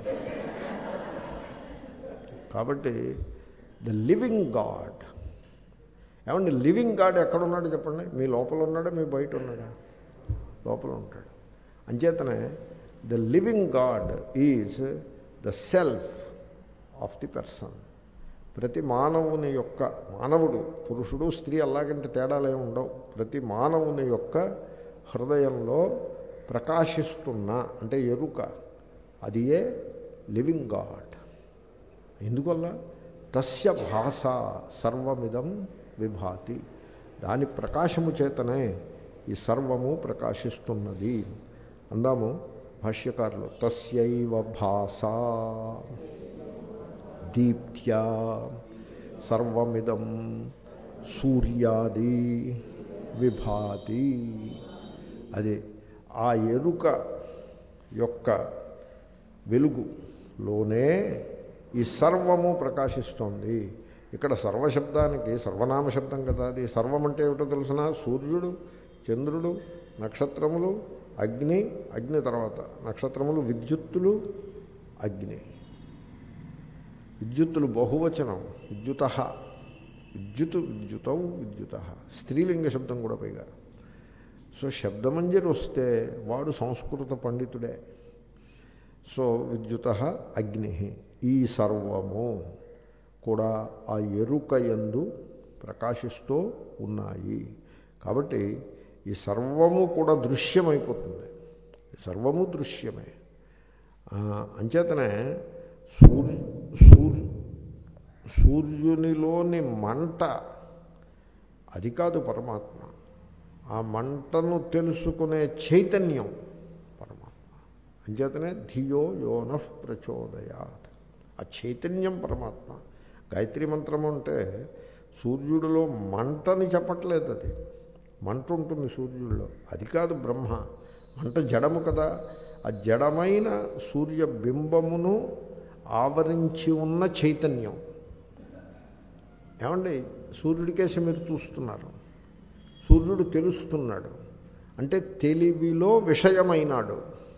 కాబట్టి ద లివింగ్ గాడ్, ఏమండి లివింగ్ గాడ్ ఎక్కడున్నాడు చెప్పండి? మీ లోపల ఉన్నాడా, మీ బయట ఉన్నాడా? లోపల ఉంటాడు. అంచేతనే the living God is the self of the person. ప్రతి మానవుని యొక్క, మానవుడు పురుషుడు స్త్రీ అలాగంటే తేడాలే ఉండవు, ప్రతి మానవుని యొక్క హృదయంలో ప్రకాశిస్తున్న అంటే ఎరుక, అది ఏ లివింగ్ గాడ్. ఎందువల్ల? తస్య భాష సర్వమిదం విభాతి, దాని ప్రకాశము చేతనే ఈ సర్వము ప్రకాశిస్తున్నది. అందాము భాష్యకారులు, తస్యైవ భాషా దీప్త్యా సర్వమిదం సూర్యాది విభాతి. అది ఆ ఎరుక యొక్క వెలుగులోనే ఈ సర్వము ప్రకాశిస్తోంది. ఇక్కడ సర్వశబ్దానికి సర్వనామ శబ్దం కదా అది. సర్వం అంటే ఏమిటో తెలుసిన? సూర్యుడు, చంద్రుడు, నక్షత్రములు, అగ్ని, అగ్ని తర్వాత నక్షత్రములు, విద్యుత్తులు, అగ్ని. విద్యుత్తులు బహువచనం, విద్యుత, విద్యుత్, విద్యుతౌ, విద్యుత, స్త్రీలింగ శబ్దం కూడా పైగా. సో శబ్దమంజరి వస్తే వాడు సంస్కృత పండితుడే. సో విద్యుత, అగ్ని, ఈ సర్వము కూడా ఆ ఎరుక యందు ప్రకాశిస్తూ ఉన్నాయి. కాబట్టి ఈ సర్వము కూడా దృశ్యమైపోతుంది. సర్వము దృశ్యమే. అంచేతనే సూర్యు సూర్యు సూర్యునిలోని మంట అది కాదు పరమాత్మ. ఆ మంటను తెలుసుకునే చైతన్యం పరమాత్మ. అంచేతనే ధియో యోనః ప్రచోదయాత్, ఆ చైతన్యం పరమాత్మ. గాయత్రి మంత్రము అంటే సూర్యుడిలో మంటని చెప్పట్లేదు, అది మంట ఉంటుంది సూర్యుడిలో, అది కాదు బ్రహ్మ. మంట జడము కదా, ఆ జడమైన సూర్యబింబమును ఆవరించి ఉన్న చైతన్యం. ఏమండి సూర్యుడికేసి మీరు చూస్తున్నారు, సూర్యుడు తెలుస్తున్నాడు అంటే తెలివిలో విషయమైనాడు.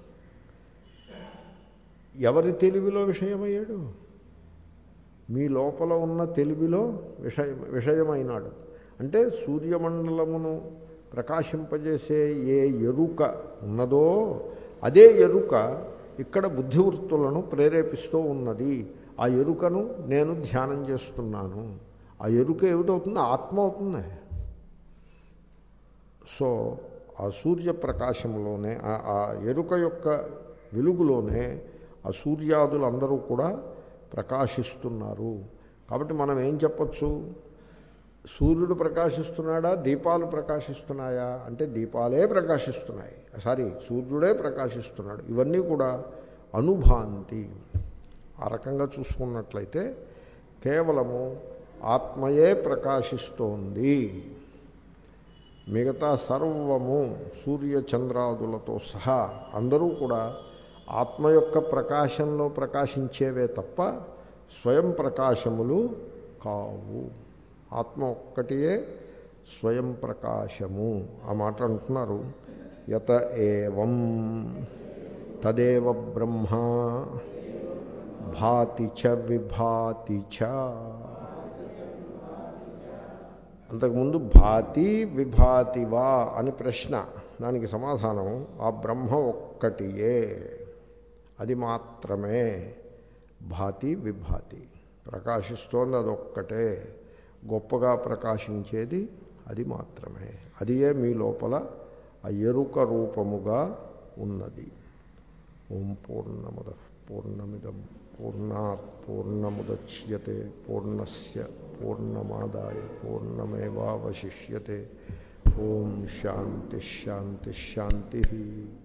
ఎవరి తెలివిలో విషయమయ్యాడు? మీ లోపల ఉన్న తెలివిలో విషయ విషయమైనాడు అంటే సూర్యమండలమును ప్రకాశింపజేసే ఏ ఎరుక ఉన్నదో అదే ఎరుక ఇక్కడ బుద్ధివృత్తులను ప్రేరేపిస్తూ ఉన్నది. ఆ ఎరుకను నేను ధ్యానం చేస్తున్నాను. ఆ ఎరుక ఏమిటవుతుంది? ఆత్మ అవుతుంది. సో ఆ సూర్యప్రకాశంలోనే ఆ ఎరుక యొక్క వెలుగులోనే ఆ సూర్యాదులందరూ కూడా ప్రకాశిస్తున్నారు. కాబట్టి మనం ఏం చెప్పచ్చు? సూర్యుడు ప్రకాశిస్తున్నాడా, దీపాలు ప్రకాశిస్తున్నాయా అంటే దీపాలే ప్రకాశిస్తున్నాయి, సారీ సూర్యుడే ప్రకాశిస్తున్నాడు. ఇవన్నీ కూడా అనుభాంతి. ఆ రకంగా చూసుకున్నట్లయితే కేవలము ఆత్మయే ప్రకాశిస్తోంది. మిగతా సర్వము సూర్యచంద్రాదులతో సహా అందరూ కూడా ఆత్మ యొక్క ప్రకాశంలో ప్రకాశించేవే తప్ప స్వయం ప్రకాశములు కావు. ఆత్మ ఒక్కటియే స్వయం ప్రకాశము. ఆ మాట అంటున్నారు. యత ఏవం తదేవ బ్రహ్మ భాతి చ విభాతి చ. అంతకుముందు భాతి విభాతి వా అని ప్రశ్న, దానికి సమాధానం ఆ బ్రహ్మ ఒక్కటియే, అది మాత్రమే. భాతి విభాతి ప్రకాశిస్తోంది, అదొక్కటే. గొప్పగా ప్రకాశించేది అది మాత్రమే. అదియే మీ లోపల ఆ ఎరుక రూపముగా ఉన్నది. ఓం పూర్ణముద పూర్ణమిదం పూర్ణాత్ పూర్ణముదచ్యతే పూర్ణస్య పూర్ణమాదాయ పూర్ణమేవావశిష్యతే. ఓం శాంతి శాంతి శాంతి.